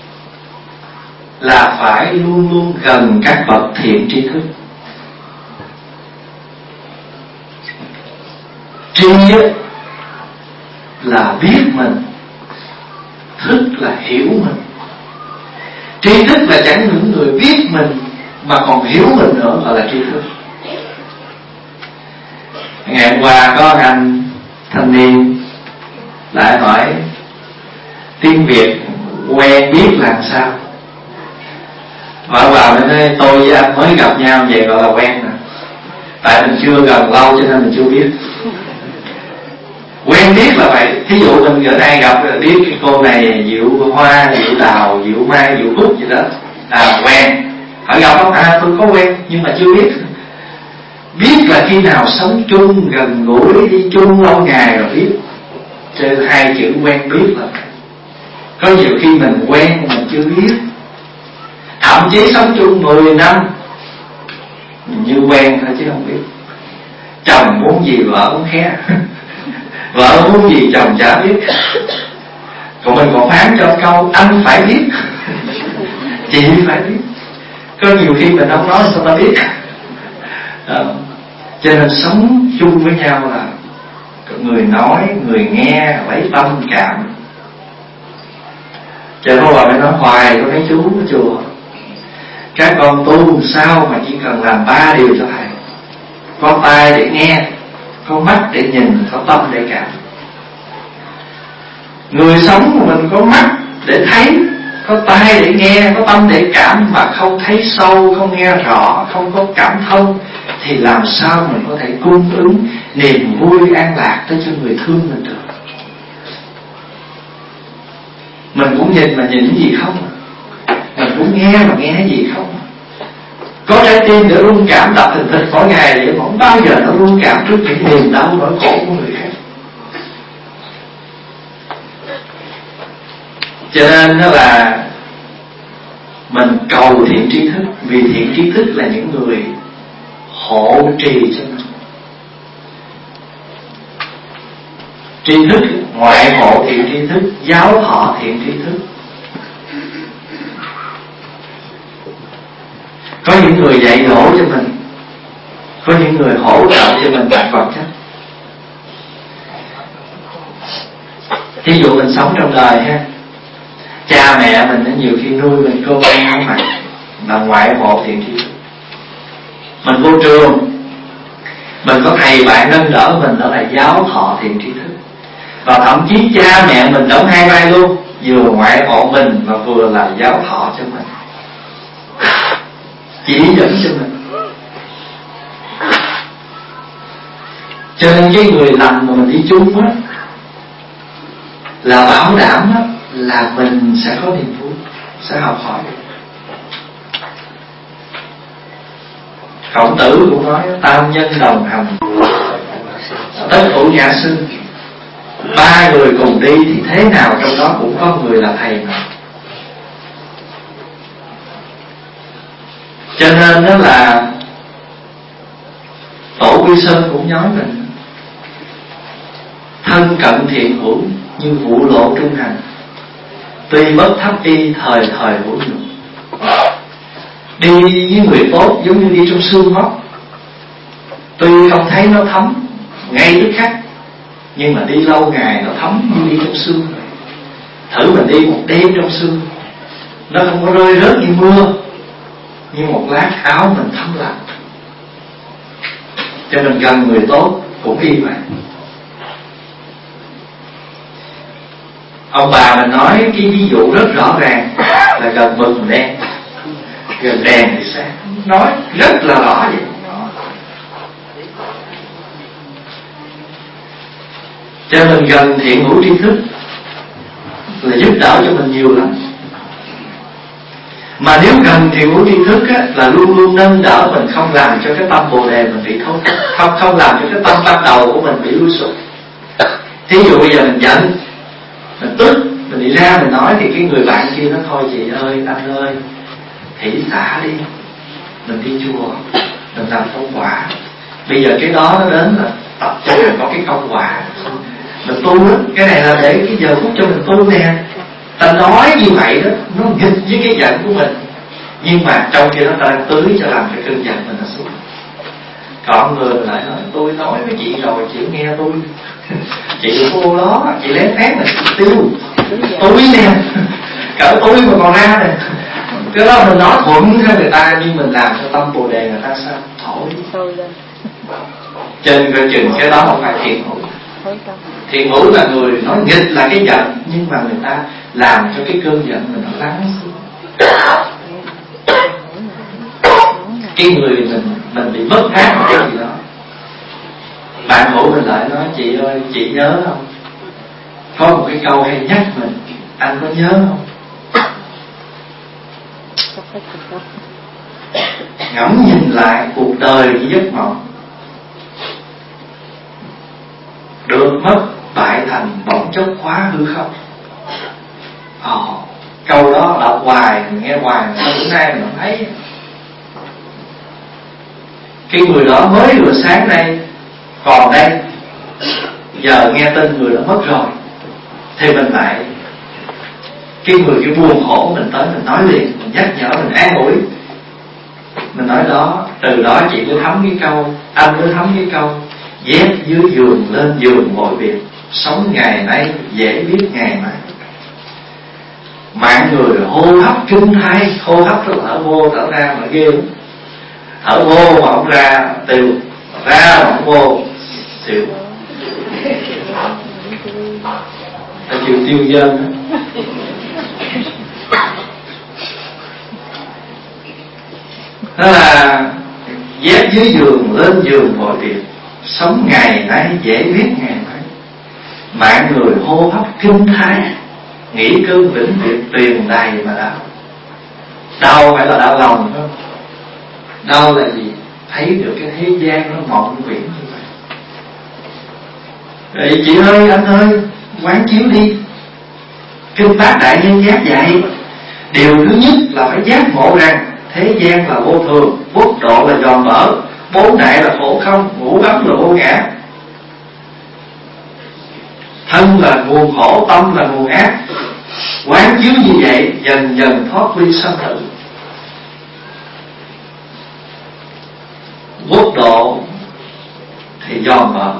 là phải luôn luôn gần các bậc thiện tri thức. Tri là biết mình, thức là hiểu mình. Tri thức là chẳng những người biết mình mà còn hiểu mình nữa, gọi là tri thức. Ngày hôm qua có anh thanh niên lại hỏi tiếng Việt quen biết làm sao. Vợ vào mới nói tôi với anh mới gặp nhau vậy gọi là quen nè. Tại mình chưa gần lâu cho nên mình chưa biết. Quen biết là vậy. Thí dụ mình ở đây gặp biết cái cô này Diệu Hoa, Diệu Đào, Diệu Mai, Diệu Phúc gì đó là quen. Hỏi gặp không? À tôi có quen nhưng mà chưa biết. Biết là khi nào sống chung, gần gũi, đi chung lâu ngày rồi biết. Cho nên hai chữ quen biết là có nhiều khi mình quen mình chưa biết. Thậm chí sống chung mười năm như quen thôi chứ không biết. Chồng muốn gì vợ muốn khe, vợ muốn gì chồng chả biết. Còn mình còn phán cho câu anh phải biết, chị phải biết. Có nhiều khi mình không nói sao ta biết. Đó. Cho nên sống chung với nhau là người nói, người nghe lấy tâm cảm. Cho nên bà mới nói hoài có mấy chú của chùa: các con tu sao mà chỉ cần làm ba điều cho thầy: có tai để nghe, có mắt để nhìn, có tâm để cảm. Người sống của mình có mắt để thấy, có tai để nghe, có tâm để cảm mà không thấy sâu, không nghe rõ, không có cảm thông, thì làm sao mình có thể cung ứng niềm vui an lạc tới cho người thương mình được? Mình cũng nhìn mà nhìn cái gì không, mình cũng nghe mà nghe cái gì không. Có trái tim để rung cảm đập thình thịch mỗi ngày, để không bao giờ nó rung cảm trước những niềm đau nỗi khổ của người khác. Cho nên đó là mình cầu thiện tri thức, vì thiện tri thức là những người hộ trì cho mình. Tri thức ngoại hộ thiện tri thức, giáo thọ thiện tri thức. Có những người dạy dỗ cho mình, có những người hỗ trợ cho mình bằng vật chất. Thí dụ mình sống trong đời ha, cha mẹ mình nhiều khi nuôi mình cơm ăn áo mặc là ngoại hộ thiện tri thức. Mình vô trường, mình có thầy bạn nâng đỡ mình, đó là giáo thọ thiện tri thức. Và thậm chí cha mẹ mình đóng hai vai luôn, vừa ngoại hộ mình và vừa là giáo thọ cho mình, chỉ dẫn cho mình. Cho nên cái người lành mà mình đi chung á là bảo đảm á là mình sẽ có niềm vui, sẽ học hỏi được. Khổng Tử cũng nói tam nhân đồng hành, tất hữu nhã sư. Ba người cùng đi thì thế nào trong đó cũng có người là thầy mà. Cho nên đó là Tổ Quy Sơn cũng nói mình: thân cận thiện hữu như vụ lộ trung hành, tuy bất thấp y thời thời hữu dụng. Đi với người tốt giống như đi trong sương móc, tuy không thấy nó thấm ngay tức khắc, nhưng mà đi lâu ngày nó thấm như đi trong sương. Thử mình đi một đêm trong sương, nó không có rơi rớt như mưa, nhưng một lát áo mình thấm lạnh. Cho nên gần người tốt cũng y vậy. Ông bà mình nói cái ví dụ rất rõ ràng là gần mực mình đen, gần đèn thì sáng, nói rất là rõ vậy. Cho nên gần thiện hữu tri thức là giúp đỡ cho mình nhiều lắm. Mà nếu gần thiện hữu tri thức á, là luôn luôn nâng đỡ mình, không làm cho cái tâm bồ đề mình bị thối, không không làm cho cái tâm ban đầu của mình bị lui sụp. Thí dụ bây giờ mình giận, mình tức, mình đi ra mình nói, thì cái người bạn kia nó thôi chị ơi, anh ơi, hỷ xả đi, mình đi chùa, mình làm công quả. Bây giờ cái đó nó đến là tập trung có cái công quả. Mình tu đó, cái này là để cái giờ phút cho mình tu nè. Ta nói như vậy đó, nó nghịch với cái giận của mình, nhưng mà trong khi đó ta đang tưới cho làm cái cơn giận mình nó xuống. Còn người lại nói tôi nói với chị rồi, chị nghe tôi, chị cô đó, chị lén phét mình tiêu túi nè, cỡ túi mà còn ra nè. Cái đó mình nói thuận cho người ta, nhưng mình làm cho tâm bồ đề người ta sao thổi. Trên cái chừng cái đó không phải thiện hữu. Thiện hữu là người nói nghịch là cái giận, nhưng mà người ta làm cho cái cơn giận mình nó lắng xuống. Cái người mình mình bị mất mát một cái gì đó, bạn hữu mình lại nói chị ơi, chị nhớ không, có một cái câu hay nhắc mình, anh có nhớ không? Ngẫm nhìn lại cuộc đời như giấc mộng, được mất bại thành bỗng chốc quá hư không. Ồ, câu đó đọc hoài, nghe hoài, sao bữa nay mình thấy cái người đó mới vừa sáng nay Còn đây giờ nghe tin người đã mất rồi thì mình lại, cái người cái buồn khổ mình tới mình nói liền, mình nhắc nhở, mình an ủi. Mình nói đó, từ đó chị cứ thấm cái câu, anh cứ thấm cái câu: dép dưới giường lên giường mọi việc, sống ngày nay dễ biết ngày mai. Mạng người hô hấp kinh thai, hô hấp tức là thở vô thở ra mà ghê lắm. Thở vô mà không ra tiêu, ra mà không vô xỉu. Ta chịu tiêu dân đó. Đó là dép dưới giường lên giường mọi việc, sống ngày nay dễ biết ngày mai. Mạng người hô hấp kinh thai, nghĩ cơn vĩnh viễn tiền đầy mà đau. Đau phải là đau lòng không? Đau là gì? Thấy được cái thế gian nó mộng quyển như vậy. Vậy chị ơi, anh ơi, quán chiếu đi. Kinh Bát Đại Nhân Giác dạy, điều thứ nhất là phải giác ngộ rằng thế gian là vô thường, quốc độ là giòn mở, bốn đại là khổ không, ngũ ấm là vô ngã. Thân là nguồn khổ, tâm là nguồn ác. Quán chiếu như vậy, dần dần thoát ly sanh tử. Quốc độ thì giòn mở,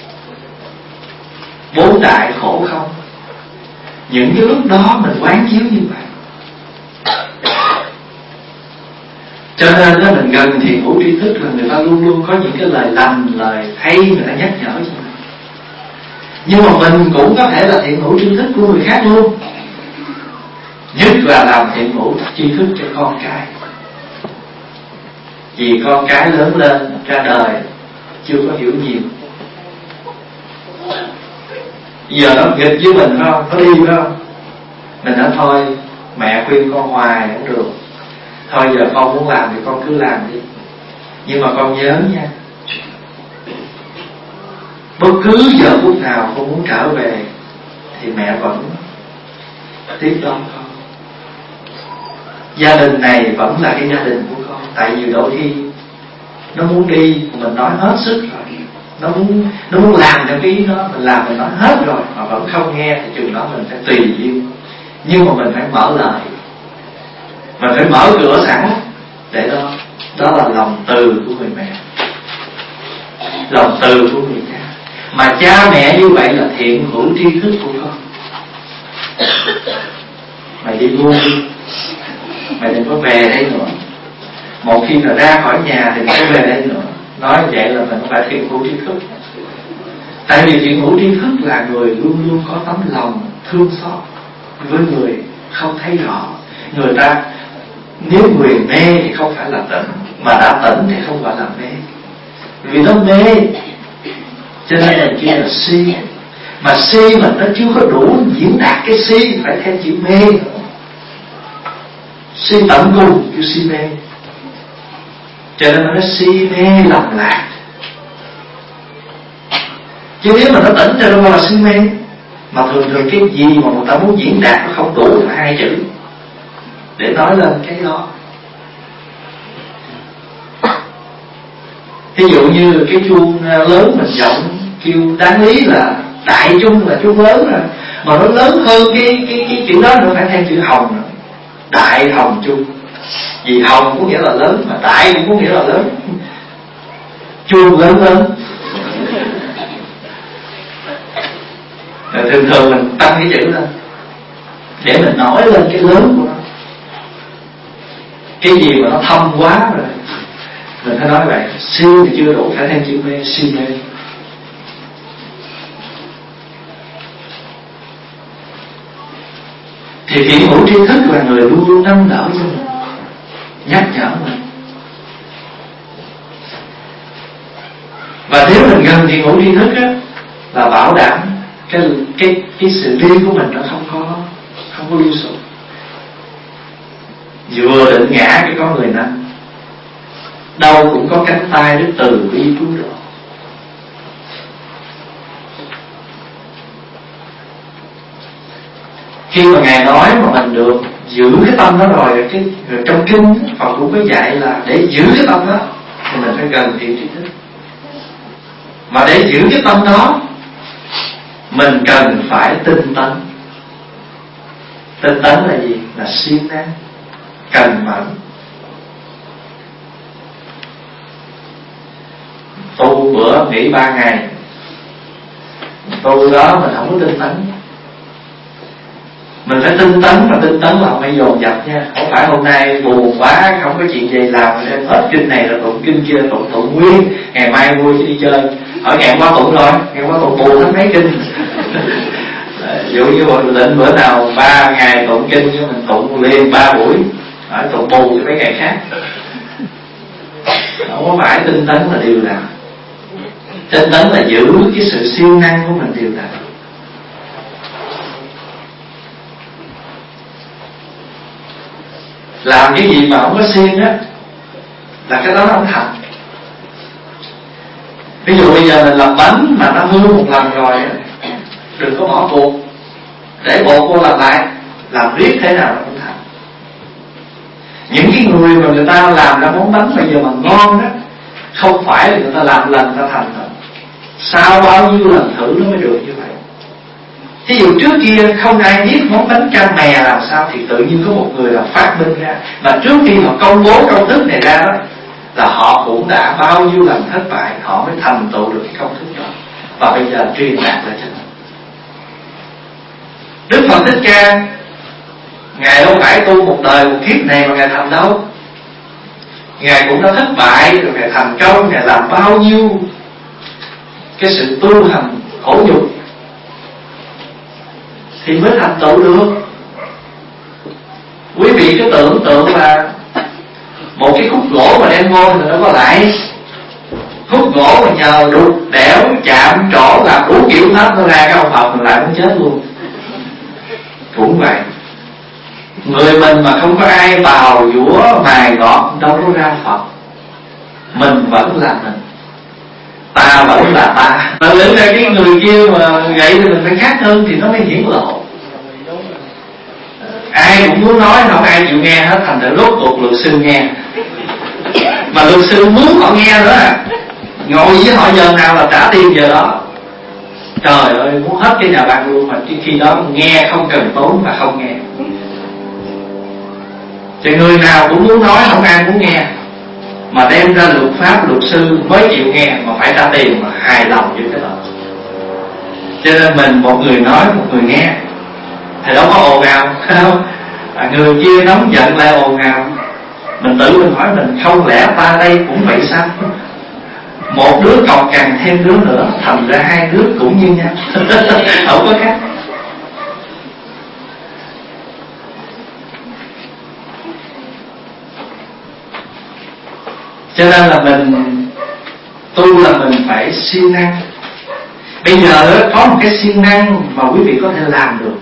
bốn đại khổ không. Những cái lúc đó mình quán chiếu như vậy, cho nên đó, mình gần thiền hữu tri thức là người ta luôn luôn có những cái lời lành, lời hay người ta nhắc nhở cho mình. Nhưng mà mình cũng có thể là thiện hữu tri thức của người khác luôn. Nhất là làm thiện hữu tri thức cho con cái. Vì con cái lớn lên ra đời chưa có hiểu nhiều, giờ nó nghịch với mình phải không? Nó đi phải không? Mình nói thôi, mẹ khuyên con hoài không được, thôi giờ con muốn làm thì con cứ làm đi, nhưng mà con nhớ nha, bất cứ giờ phút nào con muốn trở về thì mẹ vẫn tiếp đón con. Gia đình này vẫn là cái gia đình của con. Tại vì đôi khi nó muốn đi, mình nói hết sức rồi, nó muốn nó muốn làm theo cái ý nó, mình làm mình nói hết rồi mà vẫn không nghe, thì chừng đó mình phải tùy duyên. Nhưng mà mình phải mở lời, mình phải mở cửa sẵn để đó. Đó là lòng từ của người mẹ, lòng từ của người cha. Mà cha mẹ như vậy là thiện hữu tri thức của con. Mày đi luôn đi, mày đừng có về đây nữa. Một khi mà ra khỏi nhà thì đừng có về đây nữa. Nói vậy là mình phải thiện hữu tri thức. Tại vì thiện hữu tri thức là người luôn luôn có tấm lòng thương xót với người không thấy rõ. Người ta nếu người mê thì không phải là tỉnh, mà đã tỉnh thì không phải là mê. Vì nó mê cho nên là kia là si. Mà si mà nó chưa có đủ diễn đạt cái si, phải thêm chữ mê nữa. Si tận cùng kêu si mê. Cho nên nó si mê lầm lạc. Chứ nếu mà nó tỉnh cho nó là si mê. Mà thường thường cái gì mà người ta muốn diễn đạt nó không đủ hai chữ để nói lên cái đó. Ví dụ như cái chuông lớn mình giọng kêu đáng lý là đại chung là chuông lớn rồi, mà nó lớn hơn cái cái cái chữ đó nữa, phải thêm chữ hồng nữa. Đại hồng chung. Vì hồng có nghĩa là lớn, mà đại cũng có nghĩa là lớn. Chuông lớn lớn. Rồi thường thường mình tăng cái chữ lên để mình nói lên cái lớn của nó. Cái gì mà nó thâm quá rồi mình phải nói vậy. Si thì chưa đủ, phải thêm chữ mê, si mê. Thì thiện hữu tri thức là người luôn luôn nâng đỡ cho mình, nhắc nhở mình. Và nếu mình gần thiện hữu tri thức á, là bảo đảm cái cái cái sự đi của mình nó không có không có lưu sụp. Vừa định ngã cái có người nâng, đâu cũng có cánh tay đức từ bi cứu độ. Khi mà Ngài nói mà mình được giữ cái tâm đó rồi, cái rồi trong kinh Phật cũng có dạy là để giữ cái tâm đó thì mình phải gần thiện tri thức. Mà để giữ cái tâm đó, mình cần phải tinh tấn. Tinh tấn là gì? Là siêng năng, cần mẫn. Tu bữa nghỉ ba ngày, tu đó mình không có tinh tấn. Mình phải tinh tấn, mà tinh tấn là phải dồn dập nha. Không phải hôm nay buồn quá, không có chuyện gì làm, đem hết kinh này là tụng kinh kia, tụng tụng nguyên, ngày mai vui chứ đi chơi. Hỏi ngày qua tụng rồi, ngày qua tụng buồn hết mấy kinh. Ví dụ như một định bữa nào ba ngày tụng kinh, chứ mình tụng liền ba buổi, hỏi tụng bù cho mấy ngày khác. Không có phải tinh tấn là điều nào. Tinh tấn là giữ cái sự siêng năng của mình điều nào. Làm cái gì mà không có siêng á là cái đó nó không thành. Ví dụ bây giờ mình làm bánh mà nó hư một lần rồi, đừng có bỏ cuộc, để bộ cô làm lại, làm riết thế nào nó cũng thành. Những cái người mà người ta làm ra món bánh bây giờ mà ngon đó, không phải là người ta làm lần ta thành rồi, sau bao nhiêu lần thử nó mới được như vậy. Ví dụ trước kia không ai biết món bánh canh mè làm sao, thì tự nhiên có một người là phát minh ra, mà trước khi họ công bố công thức này ra đó, là họ cũng đã bao nhiêu lần thất bại, họ mới thành tựu được cái công thức đó, và bây giờ truyền đạt lại cho mình. Đức Phật Thích Ca, Ngài đâu phải tu một đời một kiếp này mà Ngài thành đâu. Ngài cũng đã thất bại rồi Ngài thành công, Ngài làm bao nhiêu cái sự tu hành khổ nhục thì mới thành tựu được. Quý vị cứ tưởng tượng là một cái khúc gỗ mà đem vô thì nó có lại. Khúc gỗ mà nhờ đục đẽo chạm trổ làm đủ kiểu hết, nó ra cái ông Phật mình lại muốn chết luôn. Cũng vậy, người mình mà không có ai bào dũa mài gọt đâu có ra Phật. Mình vẫn là mình, ta vẫn là ta. Mà lỡ ra cái người kia mà vậy thì mình phải khác hơn thì nó mới hiển lộ. Ai cũng muốn nói, không ai chịu nghe hết, thành ra rốt cuộc luật sư nghe. Mà luật sư muốn họ nghe nữa à, ngồi với họ giờ nào là trả tiền giờ đó. Trời ơi, muốn hết cái nhà băng luôn, mà khi đó nghe không cần tốn và không nghe. Thì người nào cũng muốn nói, không ai muốn nghe. Mà đem ra luật pháp, luật sư mới chịu nghe, mà phải trả tiền mà hài lòng với cái đó. Cho nên mình một người nói, một người nghe thì đâu có ồn ào không? À, người kia nóng giận lại ồn ào. Mình tự mình hỏi mình, không lẽ ta đây cũng vậy sao? Một đứa còn càng thêm đứa nữa, thành ra hai đứa cũng như nhau. Không có khác. Cho nên là mình tu là mình phải siêng năng. Bây giờ có một cái siêng năng mà quý vị có thể làm được,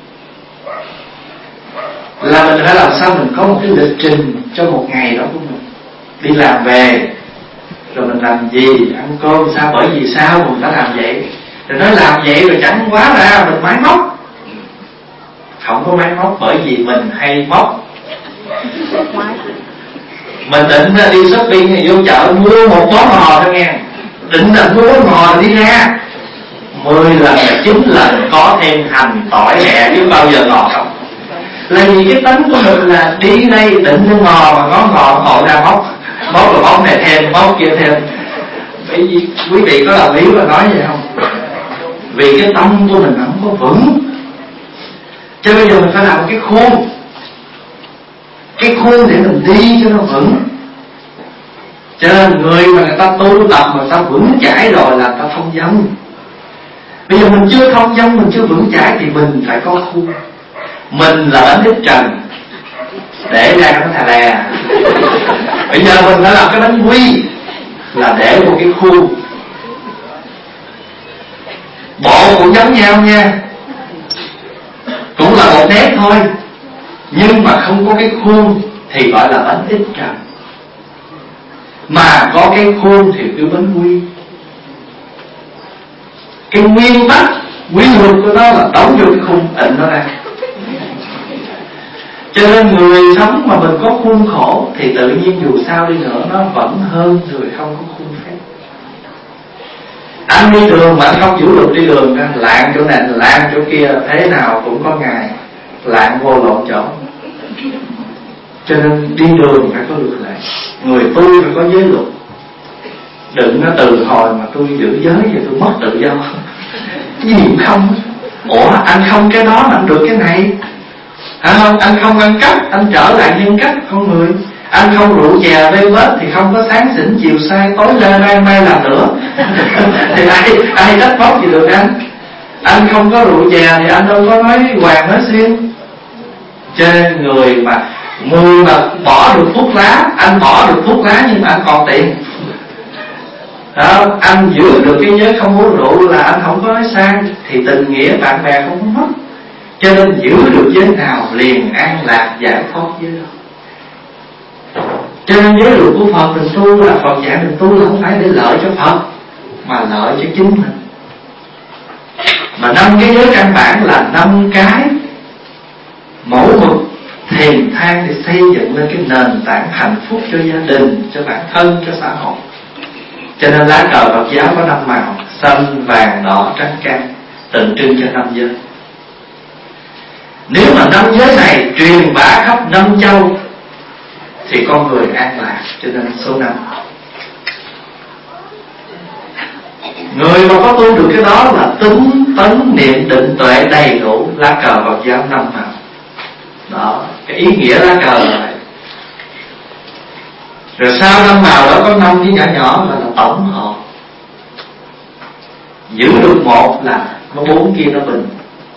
là mình phải làm sao mình có một cái lịch trình cho một ngày đó của mình. Đi làm về rồi mình làm gì, ăn cơm sao, bởi vì sao mình phải làm vậy. Rồi nói làm vậy rồi chẳng quá ra mình máy móc. Không có máy móc, bởi vì mình hay móc. Mình định là đi shopping thì vô chợ mua một món hò thôi nghe. Định là mua món hò là đi ra mười lần là chín lần có thêm hành tỏi mẹ chứ bao giờ ngọt không. Là vì cái tính của mình là đi đây định mua ngò mà có ngò họ ra móc. Móc rồi móc này thêm, móc kia thêm. Bởi vì quý vị có đồng ý và nói vậy không? Vì cái tâm của mình không có vững. Cho bây giờ mình phải làm một cái khuôn. Cái khuôn để mình đi cho nó vững. Cho nên người mà người ta tu tập mà người ta vững chãi rồi là người ta thông dong. Bây giờ mình chưa thông dong, mình chưa vững chãi thì mình phải có khuôn. Mình là bánh ít trần, để ra cái bánh thà lè. Bây giờ mình phải làm cái bánh quy, là để một cái khuôn. Bộ cũng giống nhau nha, cũng là một nét thôi, nhưng mà không có cái khuôn thì gọi là bánh ít trần. Mà có cái khuôn thì cái bánh quy. Cái nguyên tắc, quy luật của nó là đóng vô cái khung ịnh nó ra. Cho nên người sống mà mình có khuôn khổ thì tự nhiên dù sao đi nữa nó vẫn hơn người không có khuôn phép. Anh đi đường mà anh không giữ luật đi đường, lạng chỗ này lạng chỗ kia, thế nào cũng có ngày lạng vô lộn chỗ. Cho nên đi đường phải có luật lệ, người tu phải có giới luật. Đừng nó từ hồi mà tôi giữ giới và tôi mất tự do. Gì cũng không. Ủa anh không cái đó mà anh được cái này hả? Không, anh không ăn cắp, anh trở lại nhân cách con người. Anh không rượu chè vê vết thì không có sáng xỉn chiều sai tối lê mai mai làm nữa. Thì ai ai trách móc gì được anh. Anh không có rượu chè thì anh đâu có nói hoàng nói xuyên. Cho nên người mà người mà bỏ được thuốc lá, anh bỏ được thuốc lá nhưng mà anh còn tiền. Đó, anh giữ được cái giới không uống rượu là anh không có nói sang, thì tình nghĩa bạn bè không có mất. Cho nên giữ được giới nào liền an lạc giải thoát giới đó. Cho nên giới luật của Phật mình tu là Phật dạy mình tu là không phải để lợi cho Phật, mà lợi cho chính mình. Mà năm cái giới căn bản là năm cái mẫu mực thèm than để xây dựng lên cái nền tảng hạnh phúc cho gia đình, cho bản thân, cho xã hội. Cho nên lá cờ Phật giáo có năm màu: xanh, vàng, đỏ, trắng, cam, tượng trưng cho năm giới. Nếu mà năm giới này truyền bá khắp năm châu thì con người an lạc. Cho nên số năm. Người mà có tu được cái đó là tính tấn niệm định tuệ đầy đủ. Lá cờ Phật giáo năm màu. Đó, cái ý nghĩa lá cờ này. Rồi sau năm màu đó có năm cái nhỏ nhỏ là, là tổng hợp. Giữ được một là có bốn kia nó bình.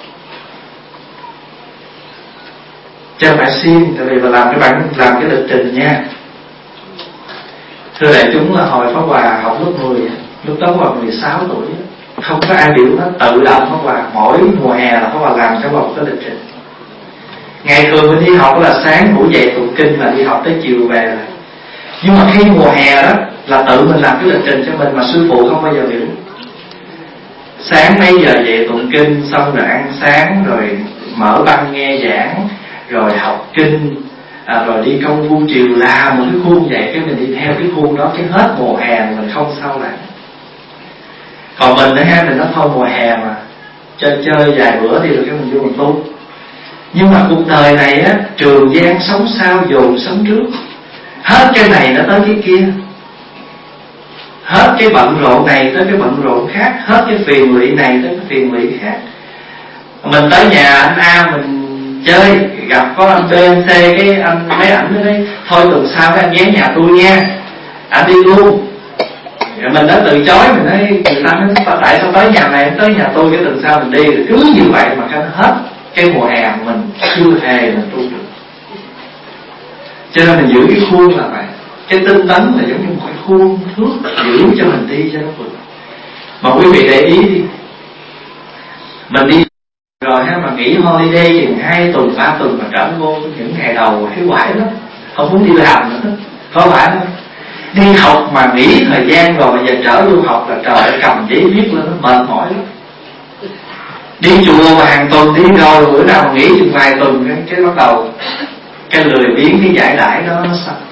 Chứ không phải xiên, tại vì mà làm cái bản làm cái lịch trình nha. Thưa đại chúng là hồi Pháp Hòa học lớp mười, lúc đó Pháp Hòa mười sáu tuổi, không có ai biểu hết, tự động Pháp Hòa. Mỗi mùa hè là Pháp Hòa làm cho một cái lịch trình. Ngày thường mình đi học là sáng ngủ dậy tụng kinh là đi học tới chiều về rồi. Nhưng mà khi mùa hè đó là tự mình làm cái lịch trình cho mình, mà sư phụ không bao giờ biểu. Sáng mấy giờ dậy tụng kinh, xong rồi ăn sáng, rồi mở băng nghe giảng, rồi học kinh, à, rồi đi công phu chiều, làm một cái khuôn vậy, cái mình đi theo cái khuôn đó, cái hết mùa hè mình không sao làm. Còn mình nữa ha, mình nói thôi mùa hè mà chơi chơi vài bữa thì rồi cái mình vô mình tu. Nhưng mà cuộc đời này á, trường gian sống sao dồn sống trước. Hết cái này nó tới cái kia, hết cái bận rộn này tới cái bận rộn khác, hết cái phiền lụy này tới cái phiền lụy khác. Mình tới nhà anh A mình chơi, gặp có anh B, anh C, cái anh mấy ảnh ở đây, thôi tuần sau cái anh ghé nhà tôi nha, anh đi luôn. Rồi mình đã từ chối, mình nói người ta nói tại sao tới nhà này, tới nhà tôi cái tuần sau mình đi. Rồi cứ như vậy mà cái hết cái mùa hè mình chưa hề mình tu được. Cho nên mình giữ cái khuôn là vậy. Cái tinh tấn là giống như một cái khuôn thước giữ cho mình đi cho nó vững. Mà quý vị để ý đi, mình đi rồi ha, mà nghỉ holiday chừng hai tuần ba tuần mà trở vô những ngày đầu thấy quải lắm, không muốn đi làm nữa, có phải không? Đi học mà nghỉ thời gian rồi mà giờ trở vô học là trời cầm giấy viết lên nó mệt mỏi lắm. Đi chùa mà hàng tuần đi rồi, bữa nào mà nghỉ chừng vài tuần cái, cái bắt đầu cái lười biếng, cái giải đãi đó nó sạch.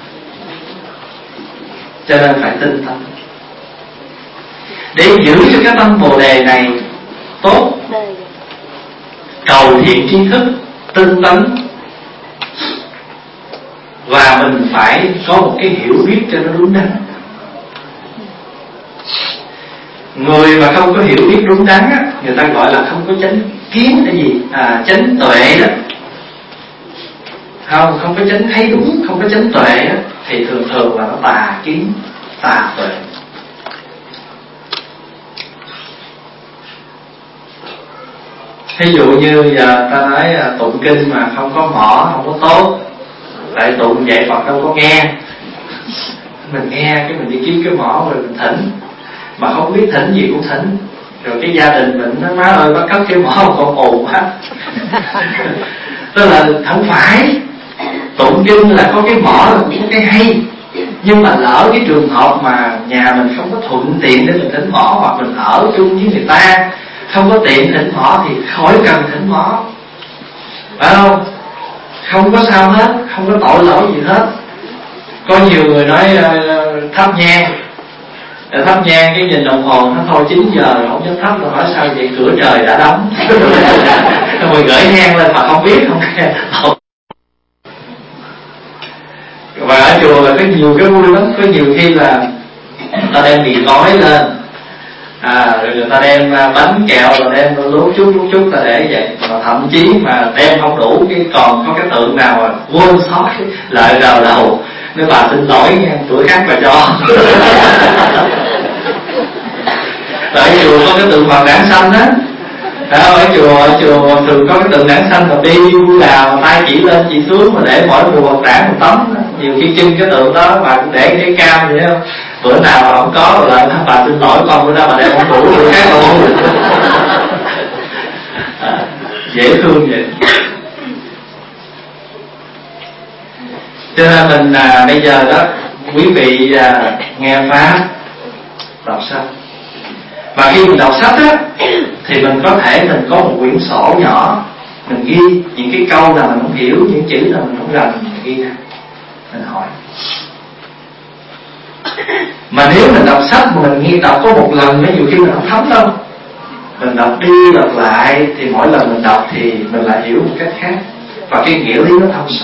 Cho nên phải tinh tấn để giữ cho cái tâm Bồ Đề này tốt, cầu thiện tri thức, tinh tấn. Và mình phải có một cái hiểu biết cho nó đúng đắn. Người mà không có hiểu biết đúng đắn á, người ta gọi là không có chánh kiến cái gì, à, chánh tuệ đó. Không, không có chánh thấy đúng, không có chánh tuệ á, thì thường thường là nó tà kiến, tà tuệ. Ví dụ như giờ ta nói tụng kinh mà không có mỏ không có tốt, tại tụng vậy Phật đâu có nghe. Mình nghe cái mình đi kiếm cái mỏ rồi mình thỉnh, mà không biết thỉnh gì cũng thỉnh. Rồi cái gia đình mình nói má ơi bác cấp cái mỏ con ồn quá. Tức là không phải, tụng kinh là có cái mỏ là cũng có cái hay. Nhưng mà lỡ cái trường hợp mà nhà mình không có thuận tiện để mình thỉnh mỏ, hoặc mình ở chung với người ta không có tiện thỉnh mỏ thì khỏi cần thỉnh mỏ, phải không? Không có sao hết, không có tội lỗi gì hết. Có nhiều người nói uh, thắp nhang, Để thắp nhang cái nhìn đồng hồ nó thôi chín giờ không dám thắp, rồi hỏi sao vậy, cửa trời đã đóng. Rồi gửi nhang lên mà không biết không nghe. Và ở chùa là có nhiều cái vui lắm. Có nhiều khi là người ta đem mì gói lên, à, rồi người ta đem bánh kẹo, rồi đem lúa chút lúa chút là để vậy. Mà thậm chí mà đem không đủ, cái còn có cái tượng nào mà quên sót lại vào đầu, nếu bà xin lỗi nha, tuổi khác bà cho. Ở chùa có cái tượng Phật Đản Sanh á, ở chùa ở chùa thường có cái tượng Đản Sanh, mà đi vui đào mà tay chỉ lên chỉ xuống, mà để mỗi mùa Phật Đản một tấm. Nhiều khi chân cái tượng đó bà cũng để cái cam vậy không, bữa nào mà không có rồi lại bà xin lỗi con, bữa nào bà đem không đủ người khác luôn. À, dễ thương vậy. Cho nên mình à, bây giờ đó quý vị à, nghe pháp, đọc sách. Và khi mình đọc sách á, thì mình có thể mình có một quyển sổ nhỏ, mình ghi những cái câu nào mình không hiểu, những chữ nào mình không rành, mình ghi ra, mình hỏi. Mà nếu mình đọc sách mà mình nghe đọc có một lần, nhiều khi mình không thấm đâu. Mình đọc đi đọc lại thì mỗi lần mình đọc thì mình lại hiểu một cách khác, và cái nghĩa lý nó thâm sâu.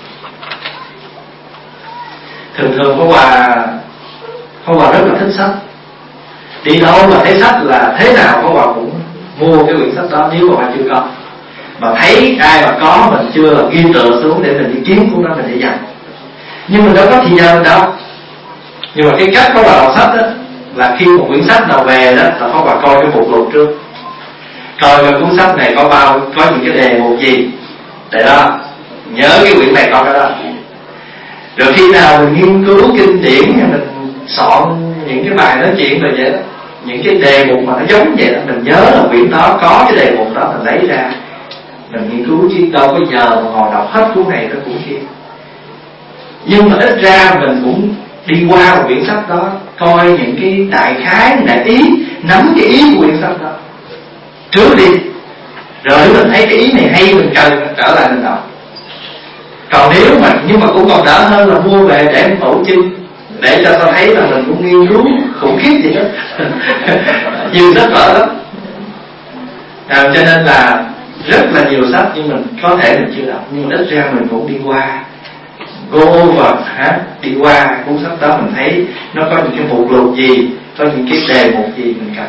Thường thường Pháp Hòa Pháp Hòa rất là thích sách. Đi đâu mà thấy sách là thế nào Pháp Hòa cũng mua cái quyển sách đó, nếu mà chưa có. Mà thấy ai mà có mình chưa là ghi tựa xuống để mình đi kiếm cuốn đó mình để dành. Nhưng mình đâu có thời gian đâu. Nhưng mà cái cách Pháp Hòa đọc sách đó là khi một quyển sách nào về đó là Pháp Hòa coi cái mục lục trước, coi cái cuốn sách này có bao, có những cái đề mục gì, để đó nhớ cái quyển này có cái đó. Rồi khi nào mình nghiên cứu kinh điển, mình soạn những cái bài nói chuyện rồi vậy đó, những cái đề mục mà nó giống vậy đó, mình nhớ là quyển đó có cái đề mục đó, mình lấy ra mình nghiên cứu, chứ đâu có giờ mà ngồi đọc hết cuốn này tới cuốn kia. Nhưng mà ít ra mình cũng đi qua một quyển sách đó, coi những cái đại khái, đại ý, nắm cái ý của quyển sách đó trước đi, rồi nếu mình thấy cái ý này hay mình cần trở lại mình đọc. Còn nếu mà, nhưng mà cũng còn đỡ hơn là mua về để em tổ chưng, để cho tao thấy là mình cũng nghiên cứu khủng khiếp gì đó. Nhiều sách vở lắm, à, cho nên là rất là nhiều sách, nhưng mình có thể mình chưa đọc, nhưng mà ít ra mình cũng đi qua, go over, hả? Đi qua cuốn sách đó mình thấy nó có những cái mục lục gì, có những cái đề mục gì mình cần.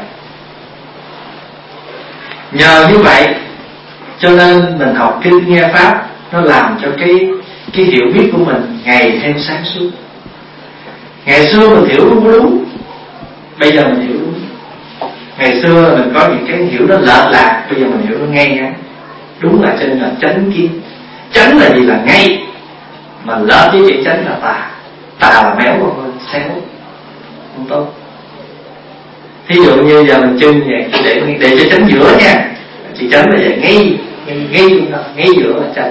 Nhờ như vậy cho nên mình học kinh nghe pháp, nó làm cho cái cái hiểu biết của mình ngày thêm sáng suốt. Ngày xưa mình hiểu đúng đúng, bây giờ mình hiểu đúng. Ngày xưa mình có những cái hiểu nó lệch lạc, bây giờ mình hiểu nó ngay ngắn. Đúng là cho nên là chánh kiến. Chánh là gì? Là ngay. Mà lệch với chữ chánh là tà. Tà là méo con ơi, xéo, không tốt. Thí dụ như giờ mình chân vậy, để để cho chánh giữa nha. Chữ chánh là vậy, ngay ngay ngay giữa là chánh.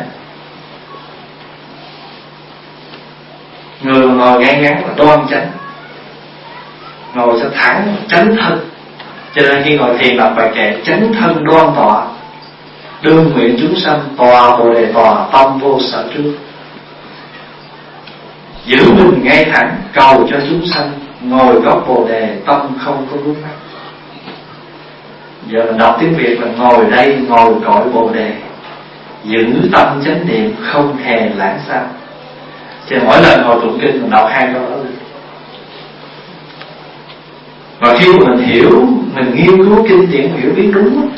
Người mà ngồi ngay ngắn là đoan chánh, ngồi sẽ thẳng, chánh thân. Cho nên khi ngồi thiền đọc bài kệ chánh thân đoan tọa, đương nguyện chúng sanh tòa bồ đề tòa, tâm vô sở trước. Giữ mình ngay thẳng, cầu cho chúng sanh, ngồi góc bồ đề, tâm không có vướng mắc. Giờ mình đọc tiếng Việt là ngồi đây, ngồi cõi bồ đề, giữ tâm chánh niệm, không hề lãng xa. Cho mỗi lần ngồi tụng kinh mình đọc hai câu đó lên. Và khi mình hiểu, mình nghiên cứu kinh điển, hiểu biết đúng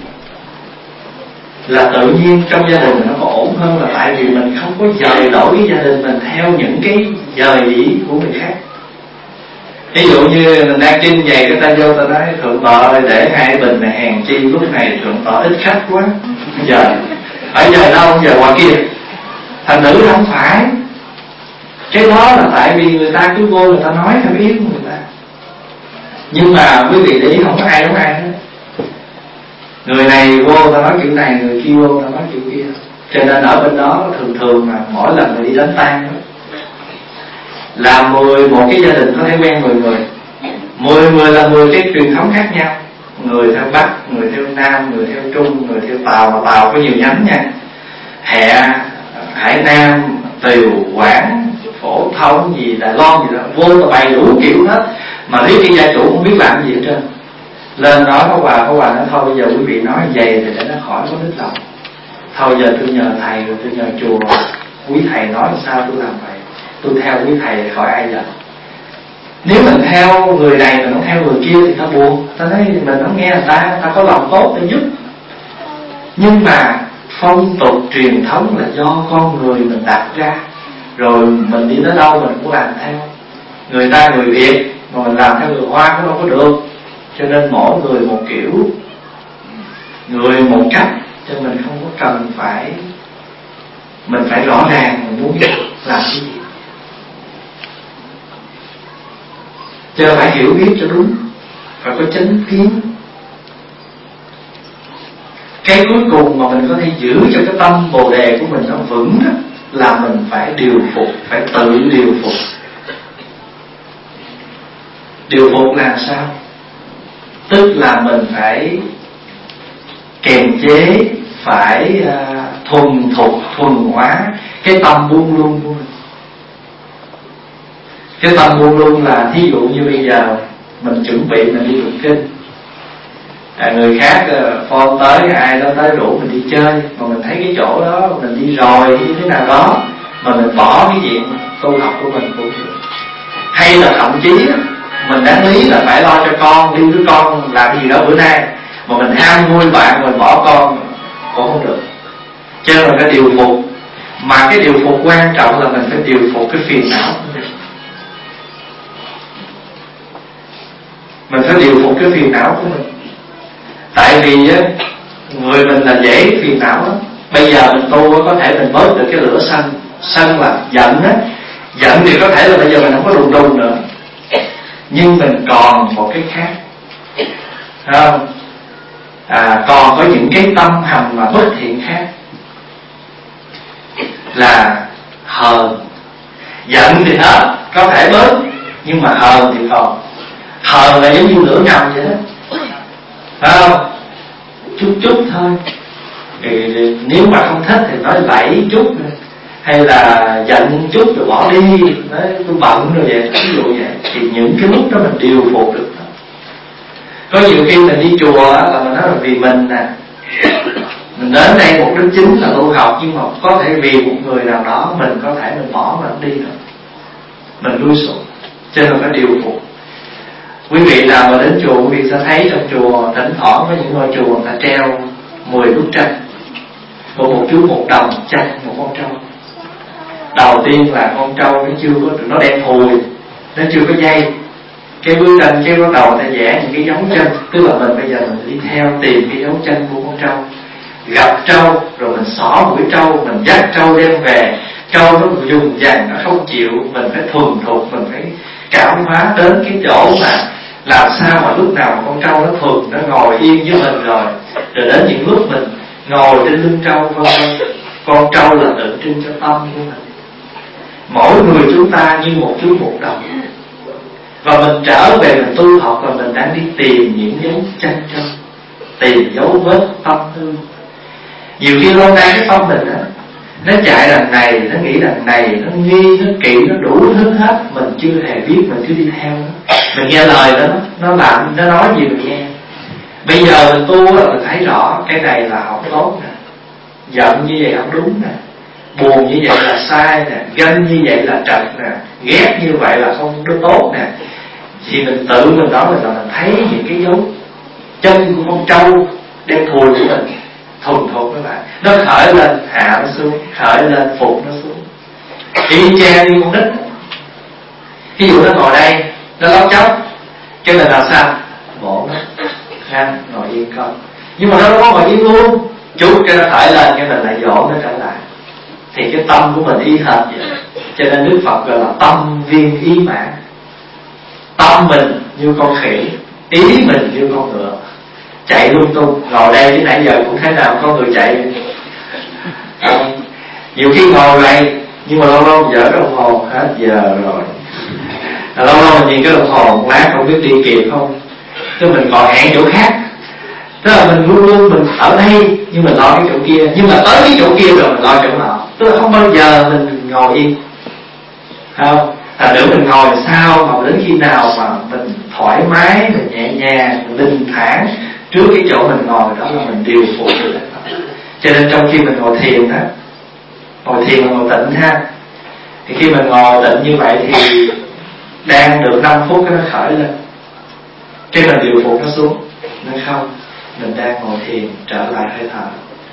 là tự nhiên trong gia đình nó có ổn hơn, là tại vì mình không có dời đổi cái gia đình mình theo những cái dời ý của người khác. Ví dụ như mình đang trinh vậy, cái ta vô ta nói thượng tọa để hai bình này hèn chi lúc này thượng tọa ít khách quá, giờ ở giờ đâu giờ qua kia. Thành nữ không phải, cái đó là tại vì người ta cứ vô người ta nói theo ý của người ta. Nhưng mà quý vị để ý không có ai giống ai hết. Người này vô ta nói kiểu này, người kia vô ta nói kiểu kia. Cho nên ở bên đó thường thường mà mỗi lần người đi đánh tang đó, là mười một cái gia đình có thể quen mười người, mười người là mười cái truyền thống khác nhau. Người theo Bắc, người theo Nam, người theo Trung, người theo Tàu, mà Tàu có nhiều nhánh nha. Hẹ, Hải Nam, Tiều, Quảng, Phổ Thông gì, Đài Loan gì đó, vô ta bày đủ kiểu hết. mà riết cái gia chủ không biết làm gì hết trơn. Lên nói có quà có quà nói thôi bây giờ quý vị nói vậy thì để nó khỏi có đứt lòng. Thôi giờ tôi nhờ thầy rồi tôi nhờ chùa, quý thầy nói sao tôi làm vậy, tôi theo quý thầy khỏi ai giận. Nếu mình theo người này mình không theo người kia thì ta buồn, ta nói mình không nghe người ta, ta có lòng tốt để giúp. Nhưng mà phong tục truyền thống là do con người mình đặt ra, rồi mình đi tới đâu mình cũng làm theo. Người ta người Việt mà mình làm theo người Hoa cũng đâu có được. Cho nên mỗi người một kiểu, người một cách, cho mình không có cần phải, mình phải rõ ràng mình muốn làm cái gì, chứ phải hiểu biết cho đúng, phải có chánh kiến. Cái cuối cùng mà mình có thể giữ cho cái tâm bồ đề của mình nó vững đó, là mình phải điều phục, phải tự điều phục. Điều phục là sao? Tức là mình phải kiềm chế, phải uh, thuần thục, thuần hóa cái tâm buông lung của mình. Cái tâm buông lung là thí dụ như bây giờ mình chuẩn bị mình đi tụng kinh, à, người khác uh, phone tới, ai đó tới rủ mình đi chơi, mà mình thấy cái chỗ đó mình đi rồi như thế nào đó mà mình bỏ cái chuyện tu học của mình cũng được. Hay là thậm chí mình đáng lý là phải lo cho con, đi với con làm gì đó bữa nay, mà mình ham vui bạn mình bỏ con cũng không được. Cho nên mình phải điều phục. Mà cái điều phục quan trọng là mình phải điều phục cái phiền não của mình. Mình phải điều phục cái phiền não của mình. Tại vì á, người mình là dễ phiền não lắm. Bây giờ mình tu có thể mình bớt được cái lửa sân. Sân là giận á. Giận thì có thể là bây giờ mình không có đùng đùng nữa, nhưng mình còn một cái khác, không? À, còn có những cái tâm hành mà bất thiện khác, là hờn. Giận thì hết, có thể bớt, nhưng mà hờn thì còn. Hờn là giống như lửa ngầm vậy đó, không? Chút chút thôi. Thì, thì nếu mà không thích thì nói lẫy chút nữa, hay là giận chút rồi bỏ đi, nói tôi bận rồi vậy, ví dụ vậy. Thì những cái lúc đó mình điều phục được đó. Có nhiều khi mình đi chùa là mình nói là vì mình nè, mình đến đây mục đích chính là tu học, nhưng mà có thể vì một người nào đó mình có thể mình bỏ mình đi rồi, mình lui xuống. Cho nên phải điều phục. Quý vị nào mà đến chùa, quý vị sẽ thấy trong chùa thỉnh thoảng có những ngôi chùa người ta treo mười bức tranh của một chú một đồng tranh một con trâu. Đầu tiên là con trâu nó chưa có, nó đen thùi, nó chưa có dây. Cái bức tranh, cái bắt đầu ta vẽ những cái dấu chân. Tức là mình bây giờ mình đi theo tìm cái dấu chân của con trâu. Gặp trâu rồi mình xỏ mũi trâu, mình dắt trâu đem về. Trâu nó dùng dằn, nó không chịu. Mình phải thuần thục, mình phải cảm hóa đến cái chỗ mà làm sao mà lúc nào con trâu nó thuần, nó ngồi yên với mình rồi. Rồi đến những lúc mình ngồi trên lưng trâu, vân vân. Con trâu là tượng trưng cho tâm của mình. Mỗi người chúng ta như một chú một đồng, và mình trở về mình tu học và mình đang đi tìm những dấu chân chân, tìm dấu vết tâm tư. Nhiều khi lâu nay cái tâm mình á, nó chạy đằng này, nó nghĩ đằng này, nó nghi, nó kỵ, nó đủ thứ hết. Mình chưa hề biết, mình cứ đi theo nó. Mình nghe lời đó, nó làm, nó nói gì mình nghe. Bây giờ mình tu là mình thấy rõ cái này là không tốt nè, giận như vậy không đúng nè, buồn như vậy là sai nè, ganh như vậy là trật nè, ghét như vậy là không có tốt nè. Thì mình tự mình nói mình là mình thấy những cái dấu chân của con trâu đen thùi của mình, thuần thục các bạn. Nó khởi lên hạ nó xuống, khởi lên phục nó xuống, y chang như con nít. Ví dụ nó ngồi đây, nó lóc chóc, cái mình làm sao? Vỗ nó, ngăn, ngồi yên con. Nhưng mà nó đâu có ngồi yên luôn, chút cái nó khởi lên, cái mình lại dỗ nó trở lại. Thì cái tâm của mình y hệt vậy. Cho nên Đức Phật gọi là tâm viên ý mãn. Tâm mình như con khỉ, ý mình như con ngựa, chạy lung tung. Ngồi đây đến nãy giờ cũng thấy nào có người chạy. À, nhiều khi ngồi vậy, nhưng mà lâu lâu dở cái đồng hồ, hết giờ rồi. À, lâu lâu mình nhìn cái đồng hồ một lát không biết đi kịp không, tức mình còn hẹn chỗ khác. Tức là mình luôn luôn mình ở đây nhưng mình lo cái chỗ kia, nhưng mà tới cái chỗ kia rồi mình lo chỗ nào. Tức là không bao giờ mình ngồi yên, không? Thành nữa mình ngồi sao mà đến khi nào mà mình thoải mái, mình nhẹ nhàng, mình bình thản trước cái chỗ mình ngồi đó là mình điều phục được. Cho nên trong khi mình ngồi thiền đó, ngồi thiền là ngồi tịnh ha, thì khi mình ngồi tịnh như vậy thì đang được năm phút cái nó khởi lên, cái mình điều phục nó xuống. Nó không, mình đang ngồi thiền, trở lại hơi thở,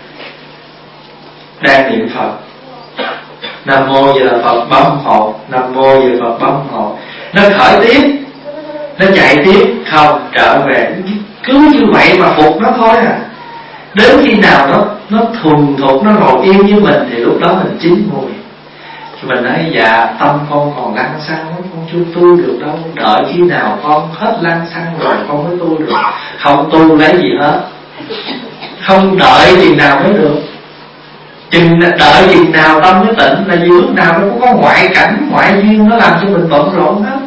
đang niệm Phật, Nam Mô Di Đà Phật bấm hộ, Nam Mô Di Đà Phật bấm hộ, nó khởi tiếp, nó chạy tiếp, không, trở về, cứ như vậy mà phục nó thôi à. Đến khi nào nó nó thuần thục, nó ngồi yên với mình thì lúc đó mình chín mùi. Thì mình nói dạ tâm con còn lăng xăng lắm, con chưa tu được đâu, đợi khi nào con hết lăng xăng rồi con mới tu được. Không tu lấy gì hết, không đợi gì nào mới được. Chừng đợi chừng nào tâm mới tịnh là vì lúc nào nó cũng có ngoại cảnh, ngoại duyên nó làm cho mình bận rộn hết.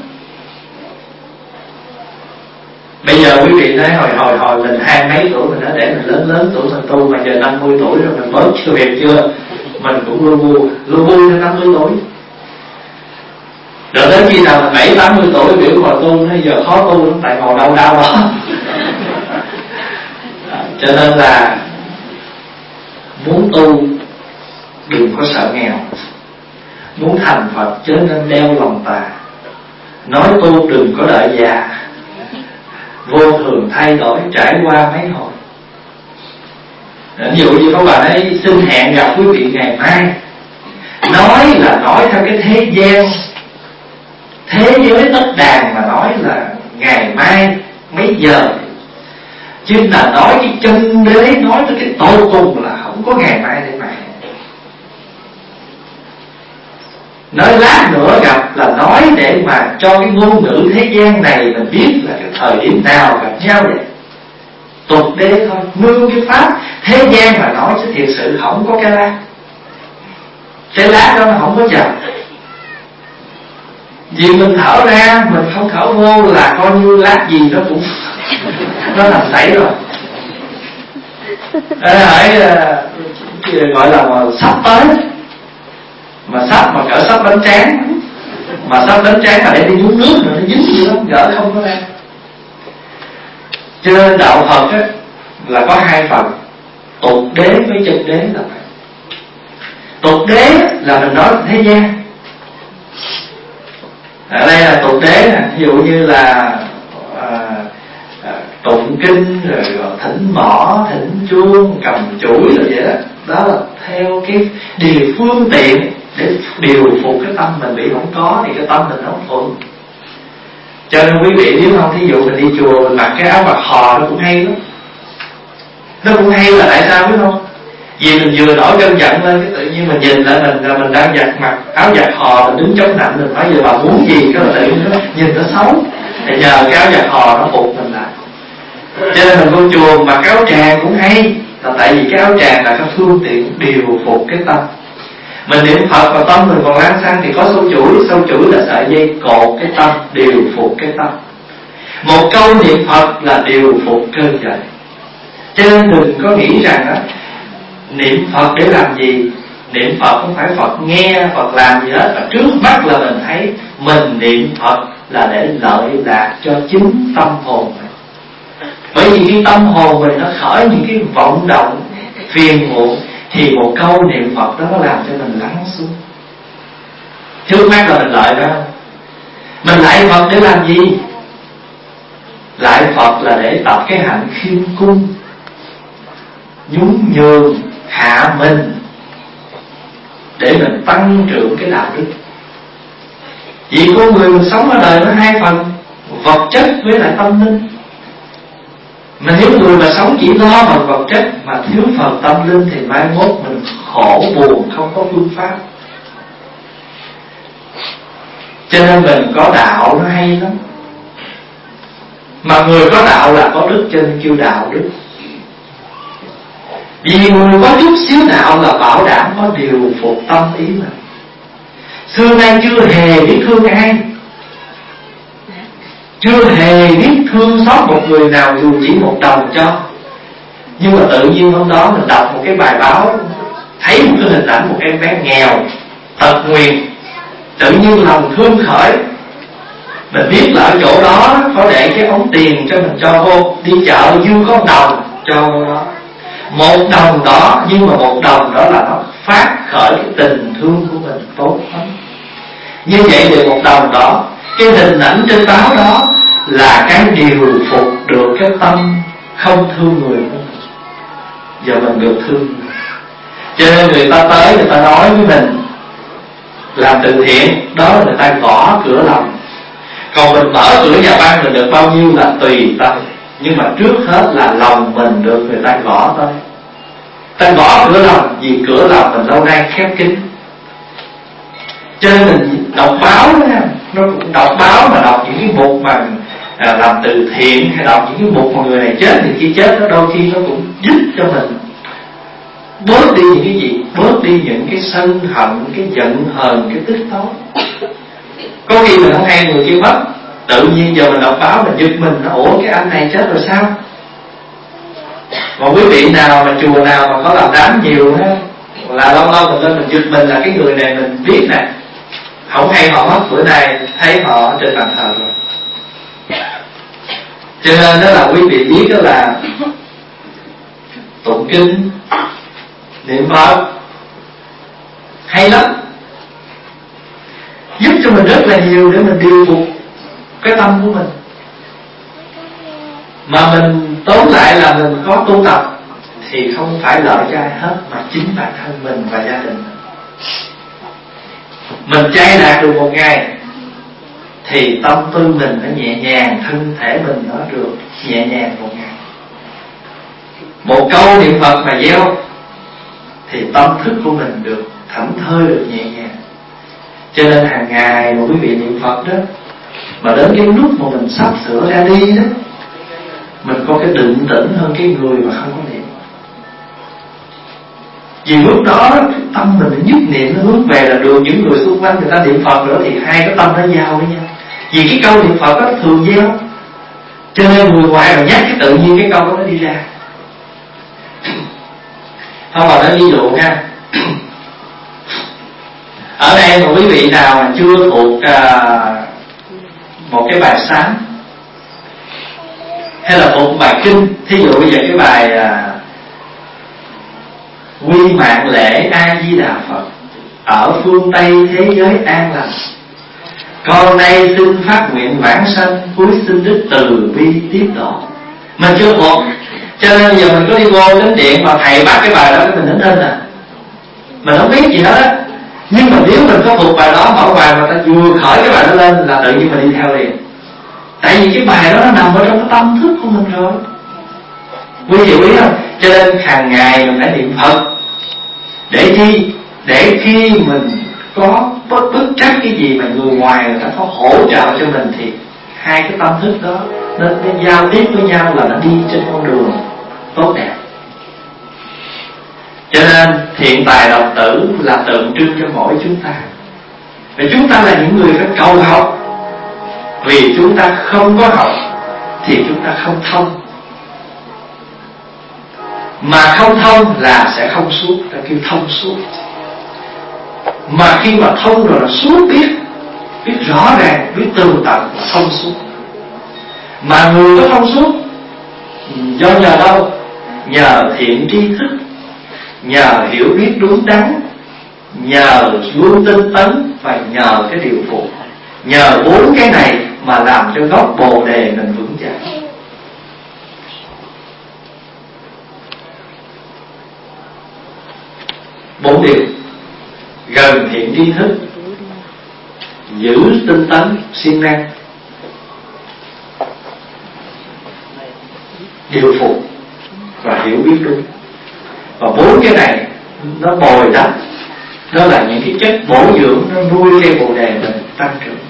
Bây giờ quý vị nói hồi hồi hồi mình hai mấy tuổi mình đã để mình lớn lớn tuổi mình tu, mà giờ năm mươi tuổi rồi mình mới chưa việc chưa, mình cũng lu bu lu bu đến năm mươi tuổi. Rồi đến khi nào mình bảy tám mươi tuổi biểu ngồi tu, bây giờ khó tu lắm, tại ngồi đau đau đó. Cho nên là muốn tu đừng có sợ nghèo, muốn thành Phật chớ nên đeo lòng tà, nói tu đừng có đợi già, vô thường thay đổi trải qua mấy hồi. Ví dụ như các bạn ấy xin hẹn gặp quý vị ngày mai, nói là nói theo cái thế gian, thế giới tất đàn mà nói là ngày mai mấy giờ, chứ là nói cái chân đế, nói tới cái tột cùng là không có ngày mai để mà nói lát nữa gặp, là nói để mà cho cái ngôn ngữ thế gian này mình biết là cái thời điểm nào gặp nhau vậy. Tục đế thôi, nương cái pháp thế gian mà nói chứ thiệt sự không có cái lát. Cái lát đó nó không có chờ. Vì mình thở ra, mình không thở vô là coi như lát gì nó cũng nó làm xảy rồi. Để hỏi gọi là mà sắp tới, mà sắp mà cỡ sắp đánh trán, mà sắp đánh trán mà để đi uống nước rồi nó dính gì lắm, gỡ không có ra. Cho nên đạo Phật á là có hai phần, tục đế với chân đế là vậy. Tục đế là mình nói thế gian. Ở đây là tục đế nè, ví dụ như là à, à, tụng kinh rồi, rồi thỉnh mõ, thỉnh chuông, cầm chuỗi rồi vậy đó. Đó là theo cái điều phương tiện để điều phục cái tâm mình bị không có, thì cái tâm mình không thuận. Cho nên quý vị biết không, thí dụ mình đi chùa mình mặc cái áo bạc hò nó cũng hay lắm. Nó cũng hay là tại sao biết không? Vì mình vừa nổi cơn giận lên, cái tự nhiên mình nhìn lại mình là mình đang giặt mặc áo giặt hò, mình đứng chống nạnh, mình nói giờ bà muốn gì, cái là tự nhiên nó nhìn nó xấu. Thì nhờ cái áo giặt hò nó phục mình lại. Cho nên mình vô chùa mặc áo tràng cũng hay, là tại vì cái áo tràng là cái phương tiện điều phục cái tâm. Mình niệm Phật và tâm mình còn lăng xăng thì có sâu chuỗi, sâu chuỗi là sợi dây cột cái tâm, điều phục cái tâm. Một câu niệm Phật là điều phục cơn giận. Cho nên đừng có nghĩ rằng đó, niệm Phật để làm gì? Niệm Phật không phải Phật nghe, Phật làm gì hết, mà trước mắt là mình thấy mình niệm Phật là để lợi lạc cho chính tâm hồn mình. Bởi vì khi tâm hồn mình nó khởi những cái vọng động phiền muộn, thì một câu niệm Phật đó nó làm cho mình lắng xuống. Trước mắt là mình lợi đó. Mình lại Phật để làm gì? Lại Phật là để tập cái hạnh khiêm cung, nhún nhường, hạ mình, để mình tăng trưởng cái đạo đức. Vì con người mình sống ở đời nó hai phần, vật chất với lại tâm linh. Mà nếu người mà sống chỉ lo bằng vật chất mà thiếu phần tâm linh thì mai mốt mình khổ buồn không có phương pháp. Cho nên mình có đạo nó hay lắm. Mà người có đạo là có đức, cho nên kêu đạo đức. Vì người có chút xíu đạo là bảo đảm có điều phục tâm ý mình. Xưa nay chưa hề biết thương ai, chưa hề biết thương xót một người nào dù chỉ một đồng cho. Nhưng mà tự nhiên hôm đó mình đọc một cái bài báo, thấy một cái hình ảnh một em bé nghèo, tật nguyền, tự nhiên lòng thương khởi. Mình biết là ở chỗ đó có để cái ống tiền cho mình cho vô, đi chợ dư có đồng cho vô đó. Một đồng đó, nhưng mà một đồng đó là nó phát khởi cái tình thương của mình tốt lắm. Như vậy thì một đồng đó, cái hình ảnh trên báo đó là cái điều phục được cái tâm không thương người của mình. Giờ mình được thương người, cho nên người ta tới người ta nói với mình làm từ thiện, đó là người ta gõ cửa lòng. Còn mình mở cửa nhà băng mình được bao nhiêu là tùy tâm, nhưng mà trước hết là lòng mình được người ta gõ tới. Ta gõ cửa lòng vì cửa lòng mình lâu nay khép kín. Cho nên mình đọc báo đó nha, nó cũng đọc báo mà đọc những cái mục mà à, làm từ thiện, hay đọc những cái mục mà người này chết thì khi chết đó, đôi khi nó cũng giúp cho mình bớt đi những cái gì, bớt đi những cái sân hận, cái giận hờn, cái tức tối. Có khi mình không hay người kia mất, tự nhiên giờ mình đọc báo mình giật mình, ủa cái anh này chết rồi sao? Mà quý vị nào mà chùa nào mà có làm đám nhiều á, là lâu lâu mình lên mình giật mình là cái người này mình biết nè, không hay họ mất bữa nay thấy họ trên bàn thờ rồi. Cho nên đó là quý vị biết đó là tụng kinh, niệm Phật hay lắm, giúp cho mình rất là nhiều để mình điều phục cái tâm của mình. Mà mình tóm lại là mình có tu tập thì không phải lợi cho ai hết, mà chính bản thân mình và gia đình. Mình chay đạt được một ngày thì tâm tư mình nó nhẹ nhàng, thân thể mình nó được nhẹ nhàng một ngày. Một câu niệm Phật mà gieo thì tâm thức của mình được thảnh thơi, được nhẹ nhàng. Cho nên hàng ngày mà quý vị niệm Phật đó, mà đến cái lúc mà mình sắp sửa ra đi đó, mình có cái định tĩnh hơn cái người mà không có niệm. Vì lúc đó cái tâm mình nhất niệm nó hướng về là được những người xung quanh người ta niệm Phật nữa, thì hai cái tâm nó giao với nhau. Vì cái câu niệm Phật đó thường giao, cho nên người ngoài mà nhắc cái tự nhiên cái câu đó nó đi ra. Không, mà nói ví dụ nha. Ở đây mà quý vị nào mà chưa thuộc à, một cái bài sáng hay là thuộc bài kinh, thí dụ bây giờ cái bài à, quy mạng lễ A Di Đà Phật, ở phương Tây thế giới an lành, con nay xin phát nguyện vãng sanh, cuối xin đức từ bi tiếp độ. Mình chưa thuộc, cho nên giờ mình có đi vô đến điện mà thầy bắt cái bài đó cái mình nín thinh à, mình không biết gì hết á. Nhưng mà nếu mình có thuộc bài đó, mở bài mà ta vừa khởi cái bài đó lên là tự nhiên mình đi theo liền. Tại vì cái bài đó nó nằm ở trong cái tâm thức của mình rồi. Quý vị biết không? Cho nên hàng ngày mình phải niệm Phật. Để chi? Để khi mình có bất bất trắc cái gì mà người ngoài người ta có hỗ trợ cho mình, thì hai cái tâm thức đó nó, nó giao tiếp với nhau là nó đi trên con đường tốt đẹp. Cho nên thiện tài đồng tử là tượng trưng cho mỗi chúng ta. Vì chúng ta là những người phải cầu học. Vì chúng ta không có học thì chúng ta không thông. Mà không thông là sẽ không suốt, ta kêu thông suốt. Mà khi mà thông rồi là suốt, biết biết rõ ràng, biết tường tận là thông suốt. Mà người có thông suốt do nhờ đâu? Nhờ thiện tri thức, nhờ hiểu biết đúng đắn, nhờ luôn tinh tấn, và nhờ cái điều phụ. Nhờ bốn cái này mà làm cho gốc bồ đề mình vững chãi. Bốn điều: gần thiện tri thức, giữ tinh tấn siêng năng, điều phục và hiểu biết đúng. Và bốn cái này nó bồi đắp, đó là những cái chất bổ dưỡng, nó nuôi cây bồ đề mình tăng trưởng.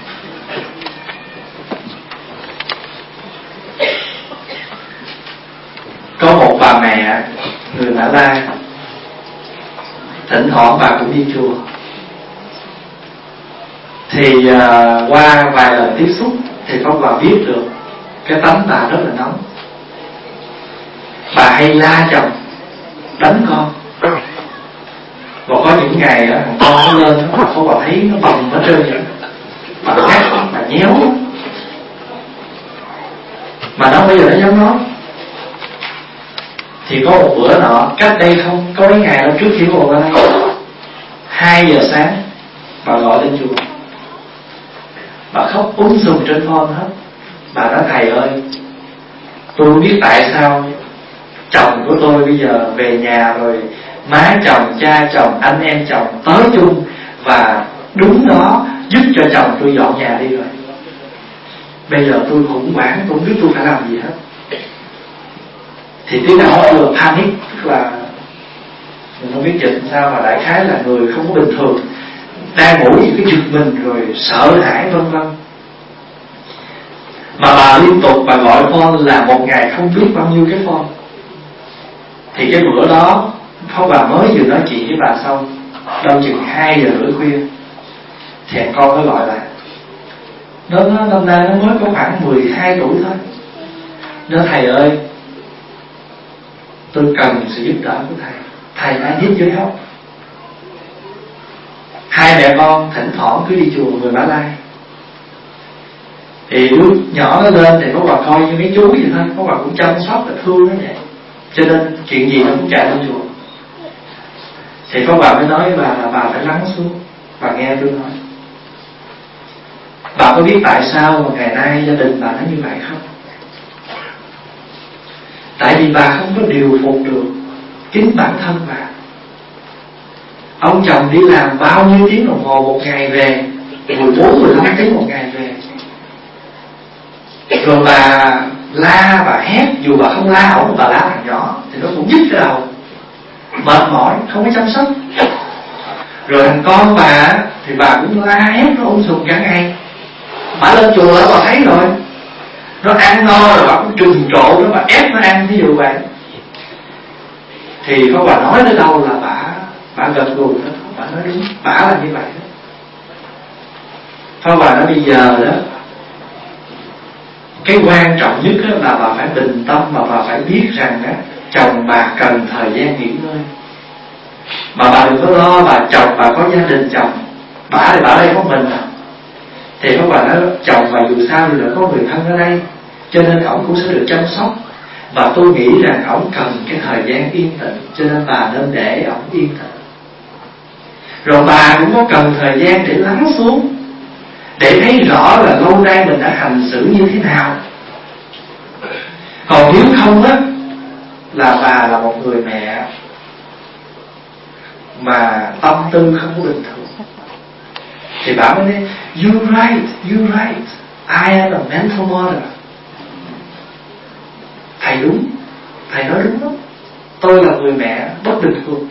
Có một bà mẹ người Mã Lai, thỉnh thoảng bà cũng đi chùa. Thì uh, qua vài lần tiếp xúc thì có bà biết được cái tánh bà rất là nóng. Bà hay la chồng, đánh con. Và có những ngày á, thằng con nó lên nó không bà thấy nó bầm hết trơn vậy, bà ngắt, bà nhéo, mà nó bây giờ nó dám nói. Thì có một bữa nọ cách đây không có mấy ngày đâu, trước khi ngồi qua đây, hai giờ sáng bà gọi lên chùa, bà khóc úng sùm trên phone hết. Bà nói thầy ơi, tôi không biết tại sao chồng của tôi bây giờ về nhà rồi má chồng, cha chồng, anh em chồng tới chung và đứng đó giúp cho chồng tôi dọn nhà đi rồi. Bây giờ tôi khủng hoảng, tôi không biết tôi phải làm gì hết. Thì tiếng nào vừa panic, tức là mình không biết dịch sao mà đại khái là người không có bình thường, đang ngủ những cái giật mình rồi sợ hãi vân vân. Mà bà liên tục bà gọi phone là một ngày không biết bao nhiêu cái phone. Thì cái bữa đó Pháp Hòa mới vừa nói chuyện với bà xong, đâu chừng hai giờ rưỡi khuya thì con mới gọi lại. Nó nó năm nay nó mới có khoảng mười hai tuổi thôi. Nó thầy ơi, tôi cần sự giúp đỡ của thầy. Thầy ai biết dưới help. Hai mẹ con thỉnh thoảng cứ đi chùa người Mã Lai. Thì lúc nhỏ nó lên thì Pháp Hòa coi như mấy chú vậy thôi, Pháp Hòa cũng chăm sóc và thương nó vậy. Cho nên chuyện gì nó cũng chạy lên chùa. Thì Pháp Hòa mới nói bà là bà phải lắng xuống, bà nghe tôi nói. Bà có biết tại sao mà ngày nay gia đình bà nó như vậy không? Tại vì bà không có điều phục được chính bản thân bà. Ông chồng đi làm bao nhiêu tiếng đồng hồ một ngày về, mười bốn mười lăm tiếng một ngày về. Rồi bà la, bà hét, dù bà không la ổng, bà la thằng nhỏ thì nó cũng nhức cái đầu, mệt mỏi, không có chăm sóc. Rồi thằng con bà thì bà cũng la hét, nó ôm sùm cả ngày. Bà lên chùa đó bà thấy rồi, nó ăn no rồi bà cũng trừng trộn nó, bà ép nó ăn, ví dụ vậy. Thì có bà nói tới đâu là bà bà gật gù đó, bà nói đúng, bà là như vậy đó. Pháp Hòa nói bây giờ đó, cái quan trọng nhất là bà phải bình tâm, mà bà phải biết rằng đó, chồng bà cần thời gian nghỉ ngơi. Mà bà đừng có lo bà chồng bà có gia đình chồng, bà thì bà ở đây có mình à. Thì Pháp Hòa nói chồng bà dù sao thì đã có người thân ở đây, cho nên ổng cũng sẽ được chăm sóc. Và tôi nghĩ rằng ổng cần cái thời gian yên tĩnh, cho nên bà nên để ổng yên tĩnh. Rồi bà cũng có cần thời gian để lắng xuống, để thấy rõ là lâu nay mình đã hành xử như thế nào. Còn nếu không á, là bà là một người mẹ mà tâm tư không có bình thường. Thì bà mới nói you right, you right, I am a mental mother. Thầy đúng, thầy nói đúng lắm. Tôi là người mẹ bất bình thường.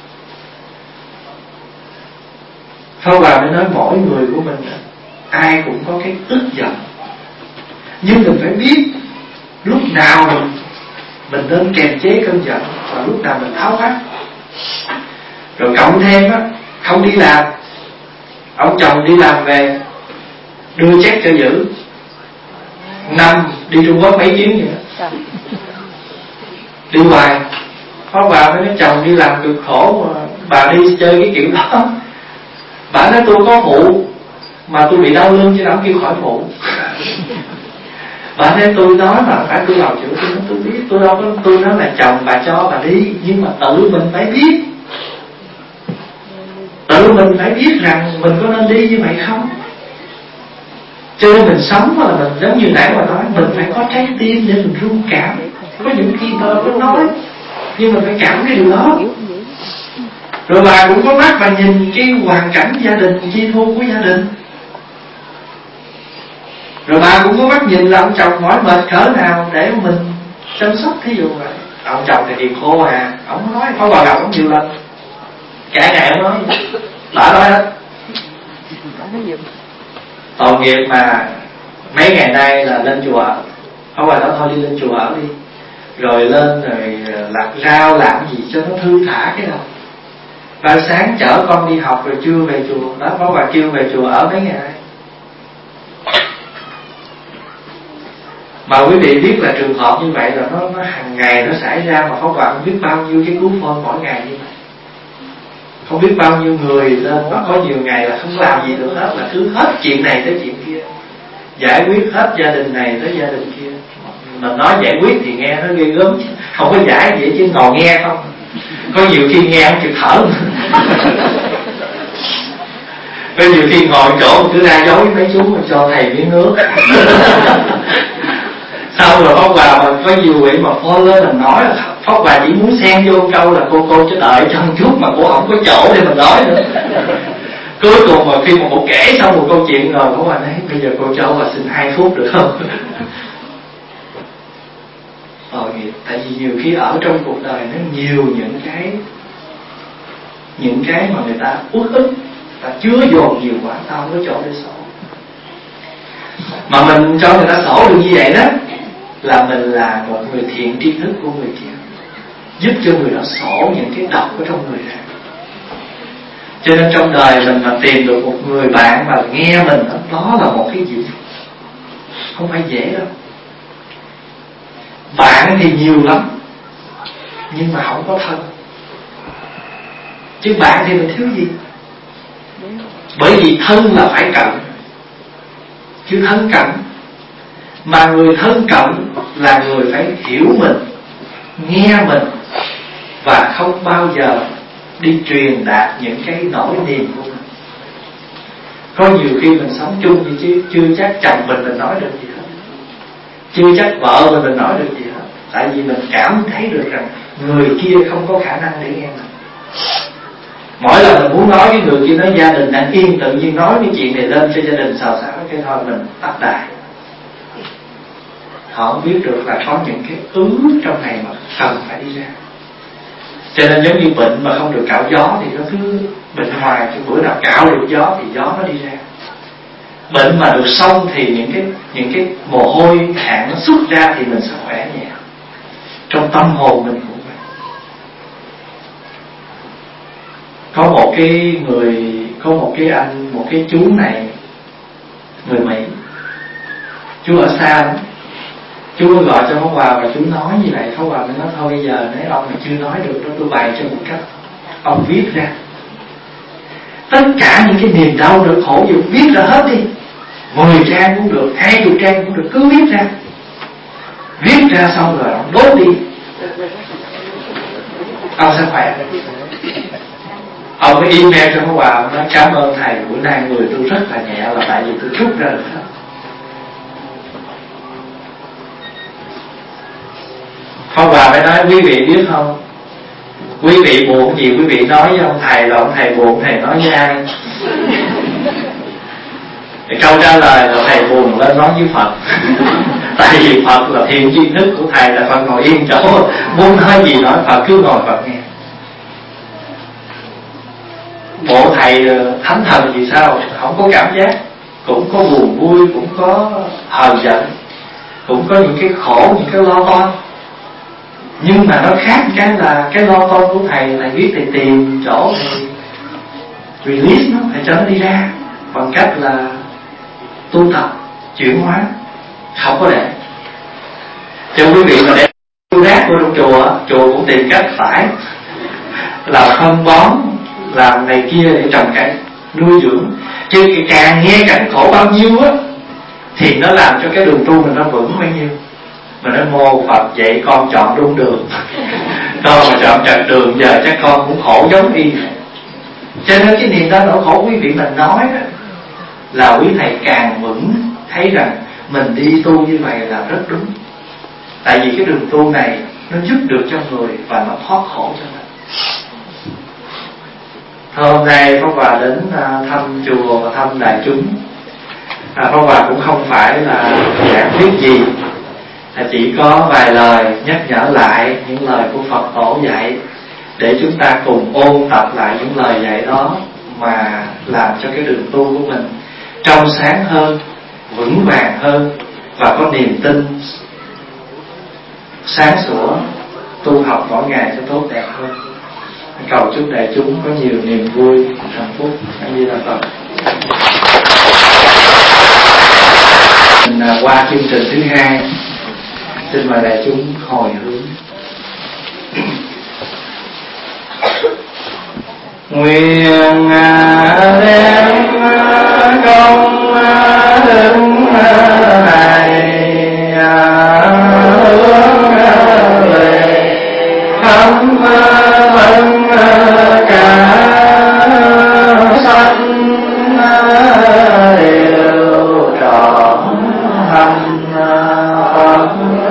Pháp Hòa mới nói mỗi người của mình ai cũng có cái tức giận, nhưng mình phải biết lúc nào mình mình nên kềm chế cơn giận và lúc nào mình tháo phát. Rồi cộng thêm á, không đi làm, ông chồng đi làm về đưa check cho giữ, năm đi Trung Quốc mấy chuyến vậy đó, đi hoài. Pháp Hòa mới nói chồng đi làm cực khổ mà bà đi chơi cái kiểu đó. Bà nói tôi có phụ mà tôi bị đau lưng chứ đâu kêu khỏi phụ. Bà nói tôi nói mà phải tôi vào chữa, tôi nói tôi biết, tôi đâu có, tôi nói là chồng bà cho bà đi, nhưng mà tự mình phải biết, tự mình phải biết rằng mình có nên đi như vậy không. Cho nên mình sống là mình giống như nãy bà nói, mình phải có trái tim để mình rung cảm. Có những khi tôi có nói, nhưng mình phải cảm cái điều đó. Rồi bà cũng có mắt bà nhìn cái hoàn cảnh gia đình, chi thu của gia đình. Rồi bà cũng có mắt nhìn là ông chồng mỏi mệt cỡ nào để mình chăm sóc. Thí dụ vậy, ông chồng thì hiền khô à, ông nói không vào gặp ông nhiều lần, cả ngày ông nói bà nói hết. Tội nghiệp mà mấy ngày nay là lên chùa, không phải đó thôi đi lên chùa ở đi, rồi lên rồi lặt rau làm gì cho nó thư thả cái đầu. Và sáng chở con đi học rồi trưa về chùa đó, có bà kêu về chùa ở mấy ngày nay. Mà quý vị biết là trường hợp như vậy là nó, nó hàng ngày nó xảy ra, mà Pháp Hòa không biết bao nhiêu cái cú phone mỗi ngày như vậy. Không biết bao nhiêu người lên mà có nhiều ngày là không làm gì được hết, là cứ hết chuyện này tới chuyện kia, giải quyết hết gia đình này tới gia đình kia. Mình nói giải quyết thì nghe nó ghê gớm, không có giải vậy chứ ngồi nghe không. Có nhiều khi nghe không chịu thở. Có nhiều khi ngồi chỗ cứ ra dối mấy chú mà cho thầy miếng nước. Sau rồi Pháp Hòa mà có nhiều vị mà phó lên mình nói là Pháp Hòa chỉ muốn xen vô câu là cô cô cho đợi cho một chút mà cô không có chỗ để mình nói nữa. Cuối cùng mà khi mà cô kể xong một câu chuyện rồi Pháp Hòa nói bây giờ cô cho Hòa xin hai phút được không? Ờ, tại vì nhiều khi ở trong cuộc đời nó nhiều những cái những cái mà người ta uất ức, ta chứa dồn nhiều quá, tao không có chỗ để sổ. Mà mình cho người ta sổ được như vậy đó là mình là một người thiện tri thức của người kia, giúp cho người đó sổ những cái độc ở trong người ra. Cho nên trong đời mình mà tìm được một người bạn mà nghe mình, đó là một cái gì không phải dễ đâu. Bạn thì nhiều lắm nhưng mà không có thân. Chứ bạn thì mình thiếu gì? Bởi vì thân là phải cận, chứ thân cận. Mà người thân cận là người phải hiểu mình, nghe mình, và không bao giờ đi truyền đạt những cái nỗi niềm của mình. Có nhiều khi mình sống chung vậy chứ chưa chắc chồng mình mình nói được gì hết, chưa chắc vợ mình mình nói được gì hết. Tại vì mình cảm thấy được rằng người kia không có khả năng để nghe mình. Mỗi lần mình muốn nói với người kia, nói gia đình đang yên, tự nhiên nói cái chuyện này lên cho gia đình xào xáo, cái thôi mình tắt đài. Họ không biết được là có những cái ứ trong này mà cần phải đi ra. Cho nên giống như bệnh mà không được cạo gió thì nó cứ bệnh hoài, cái bữa nào cạo được gió thì gió nó đi ra. Bệnh mà được xong thì những cái những cái mồ hôi hạn nó xuất ra thì mình sẽ khỏe nhẹ. Trong tâm hồn mình cũng vậy. Có một cái người, có một cái anh, một cái chú này, người Mỹ, chú ở xa lắm. Chú gọi cho Pháp Hòa và chú nói như vậy. Pháp Hòa mới nói thôi bây giờ nếu ông mà chưa nói được đó, tôi bày cho một cách ông viết ra tất cả những cái niềm đau nỗi khổ gì viết ra hết đi, mười trang cũng được, hai chục trang cũng được, cứ viết ra. Viết ra xong rồi ông đốt đi, ông sẽ khỏe. Ông mới email cho Pháp Hòa, ông nói cảm ơn thầy, bữa nay người tôi rất là nhẹ, là tại vì tôi rút ra được hết. Pháp Hòa mới nói quý vị biết không, quý vị buồn gì quý vị nói với ông thầy, là ông thầy buồn thầy nói với ai? Thì câu trả lời là thầy buồn lên nói với Phật. Tại vì Phật là thiện tri thức của thầy, là Phật ngồi yên chỗ, muốn nói gì nói Phật cứ ngồi Phật nghe. Bộ thầy thánh thần thì sao? Không có cảm giác, cũng có buồn vui, cũng có hờn giận, cũng có những cái khổ, những cái lo toan. Nhưng mà nó khác cái là cái lo toan của thầy là viết thầy tìm chỗ thầy release nó, thầy cho nó đi ra bằng cách là tu tập, chuyển hóa, không có để. Cho quý vị mà để tu rác vô trong chùa, chùa cũng tìm cách phải làm phân bón, làm này kia để trồng cây, nuôi dưỡng. Chứ càng nghe cảnh khổ bao nhiêu á thì nó làm cho cái đường tu mình nó vững bao nhiêu. Mà nói mô Phật vậy con chọn đúng đường. Con mà chọn chặt đường giờ chắc con cũng khổ giống y. Cho nên cái niềm đau nỗi khổ quý vị mình nói đó, là quý thầy càng vững thấy rằng mình đi tu như vậy là rất đúng. Tại vì cái đường tu này nó giúp được cho người và nó thoát khổ cho mình. Hôm nay Pháp Hòa đến thăm chùa và thăm đại chúng. à, Pháp Hòa cũng không phải là giảng thuyết gì, à, chỉ có vài lời nhắc nhở lại những lời của Phật tổ dạy, để chúng ta cùng ôn tập lại những lời dạy đó, mà làm cho cái đường tu của mình trong sáng hơn, vững vàng hơn, và có niềm tin sáng sủa, tu học mỗi ngày cho tốt đẹp hơn. Cầu chúc đại chúng có nhiều niềm vui, hạnh phúc. A Di Đà Phật. Mình qua chương trình thứ hai, xin mời đại chúng hồi hướng. nguyện đem công đức này hướng về khắp ân cả sanh đều trọn thành Phật.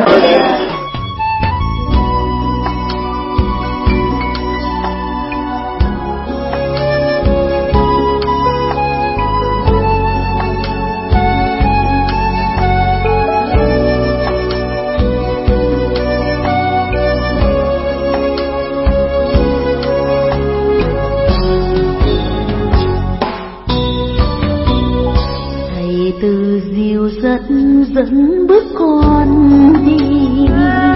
Từ dìu dắt dẫn bước con đi,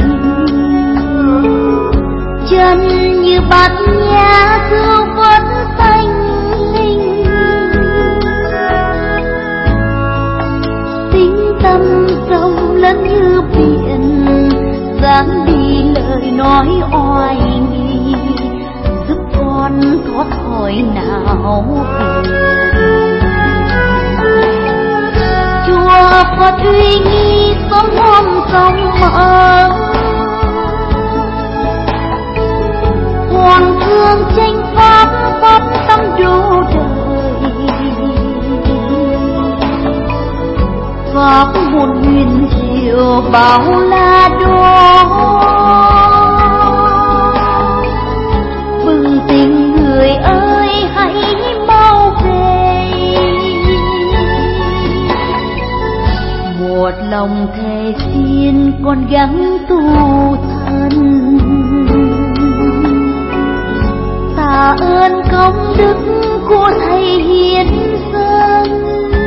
chân như bát nhã cứu vớt sanh linh, tính tâm rộng lớn như biển, dám đi lời nói oai nghi, giúp con thoát khỏi não phiền. Chùa Phật uy nghi xóm hôm rộng mở, hoàng thương tranh pháp pháp tâm đủ đời, pháp một huyền diệu bao la đó, bừng tỉnh người ơi hãy mau về. Một lòng thề xin con gắng tu thân, tạ ơn công đức của thầy hiến dâng,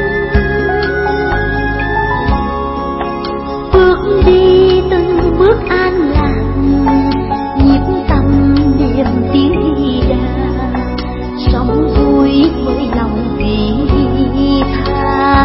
bước đi từng bước an lạc, nhịp tâm niềm tiếng Di Đà, sống vui với lòng vị tha.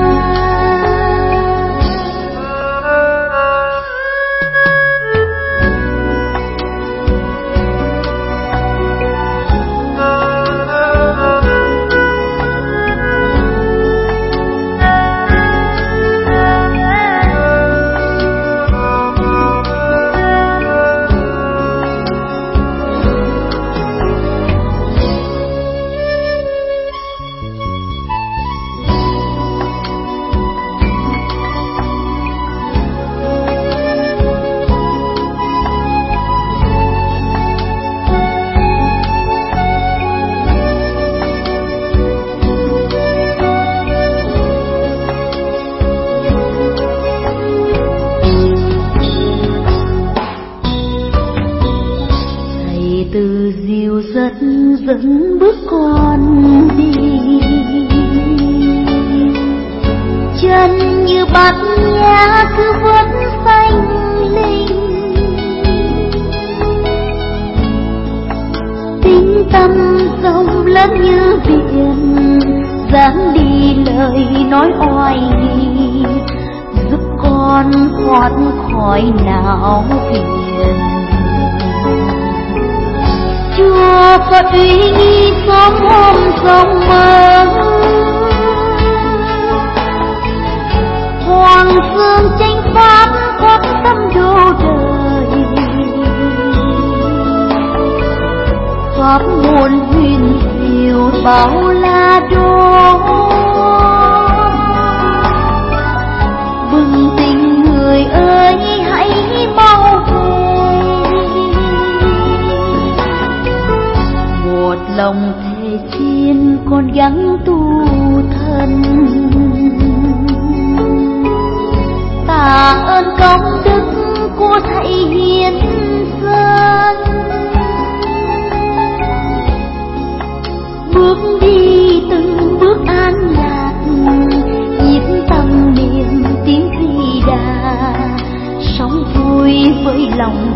Từ dìu dắt dẫn bước con đi, chân như bát nhã cứ vớt sanh linh, tính tâm rộng lớn như biển, dám đi lời nói oai nghi, giúp con thoát khỏi não phiền. Chùa Phật uy nghi xóm hôm rộng mở, hoàng dương tranh pháp pháp tâm độ đời, pháp môn huyền diệu bao la đó, bừng tỉnh người ơi hãy mau về. Một lòng thề xin con gắng tu thân, tạ ơn công đức của thầy hiến dâng, bước đi từng bước an lạc, nhịp tâm niệm tiếng Di Đà, sống vui với lòng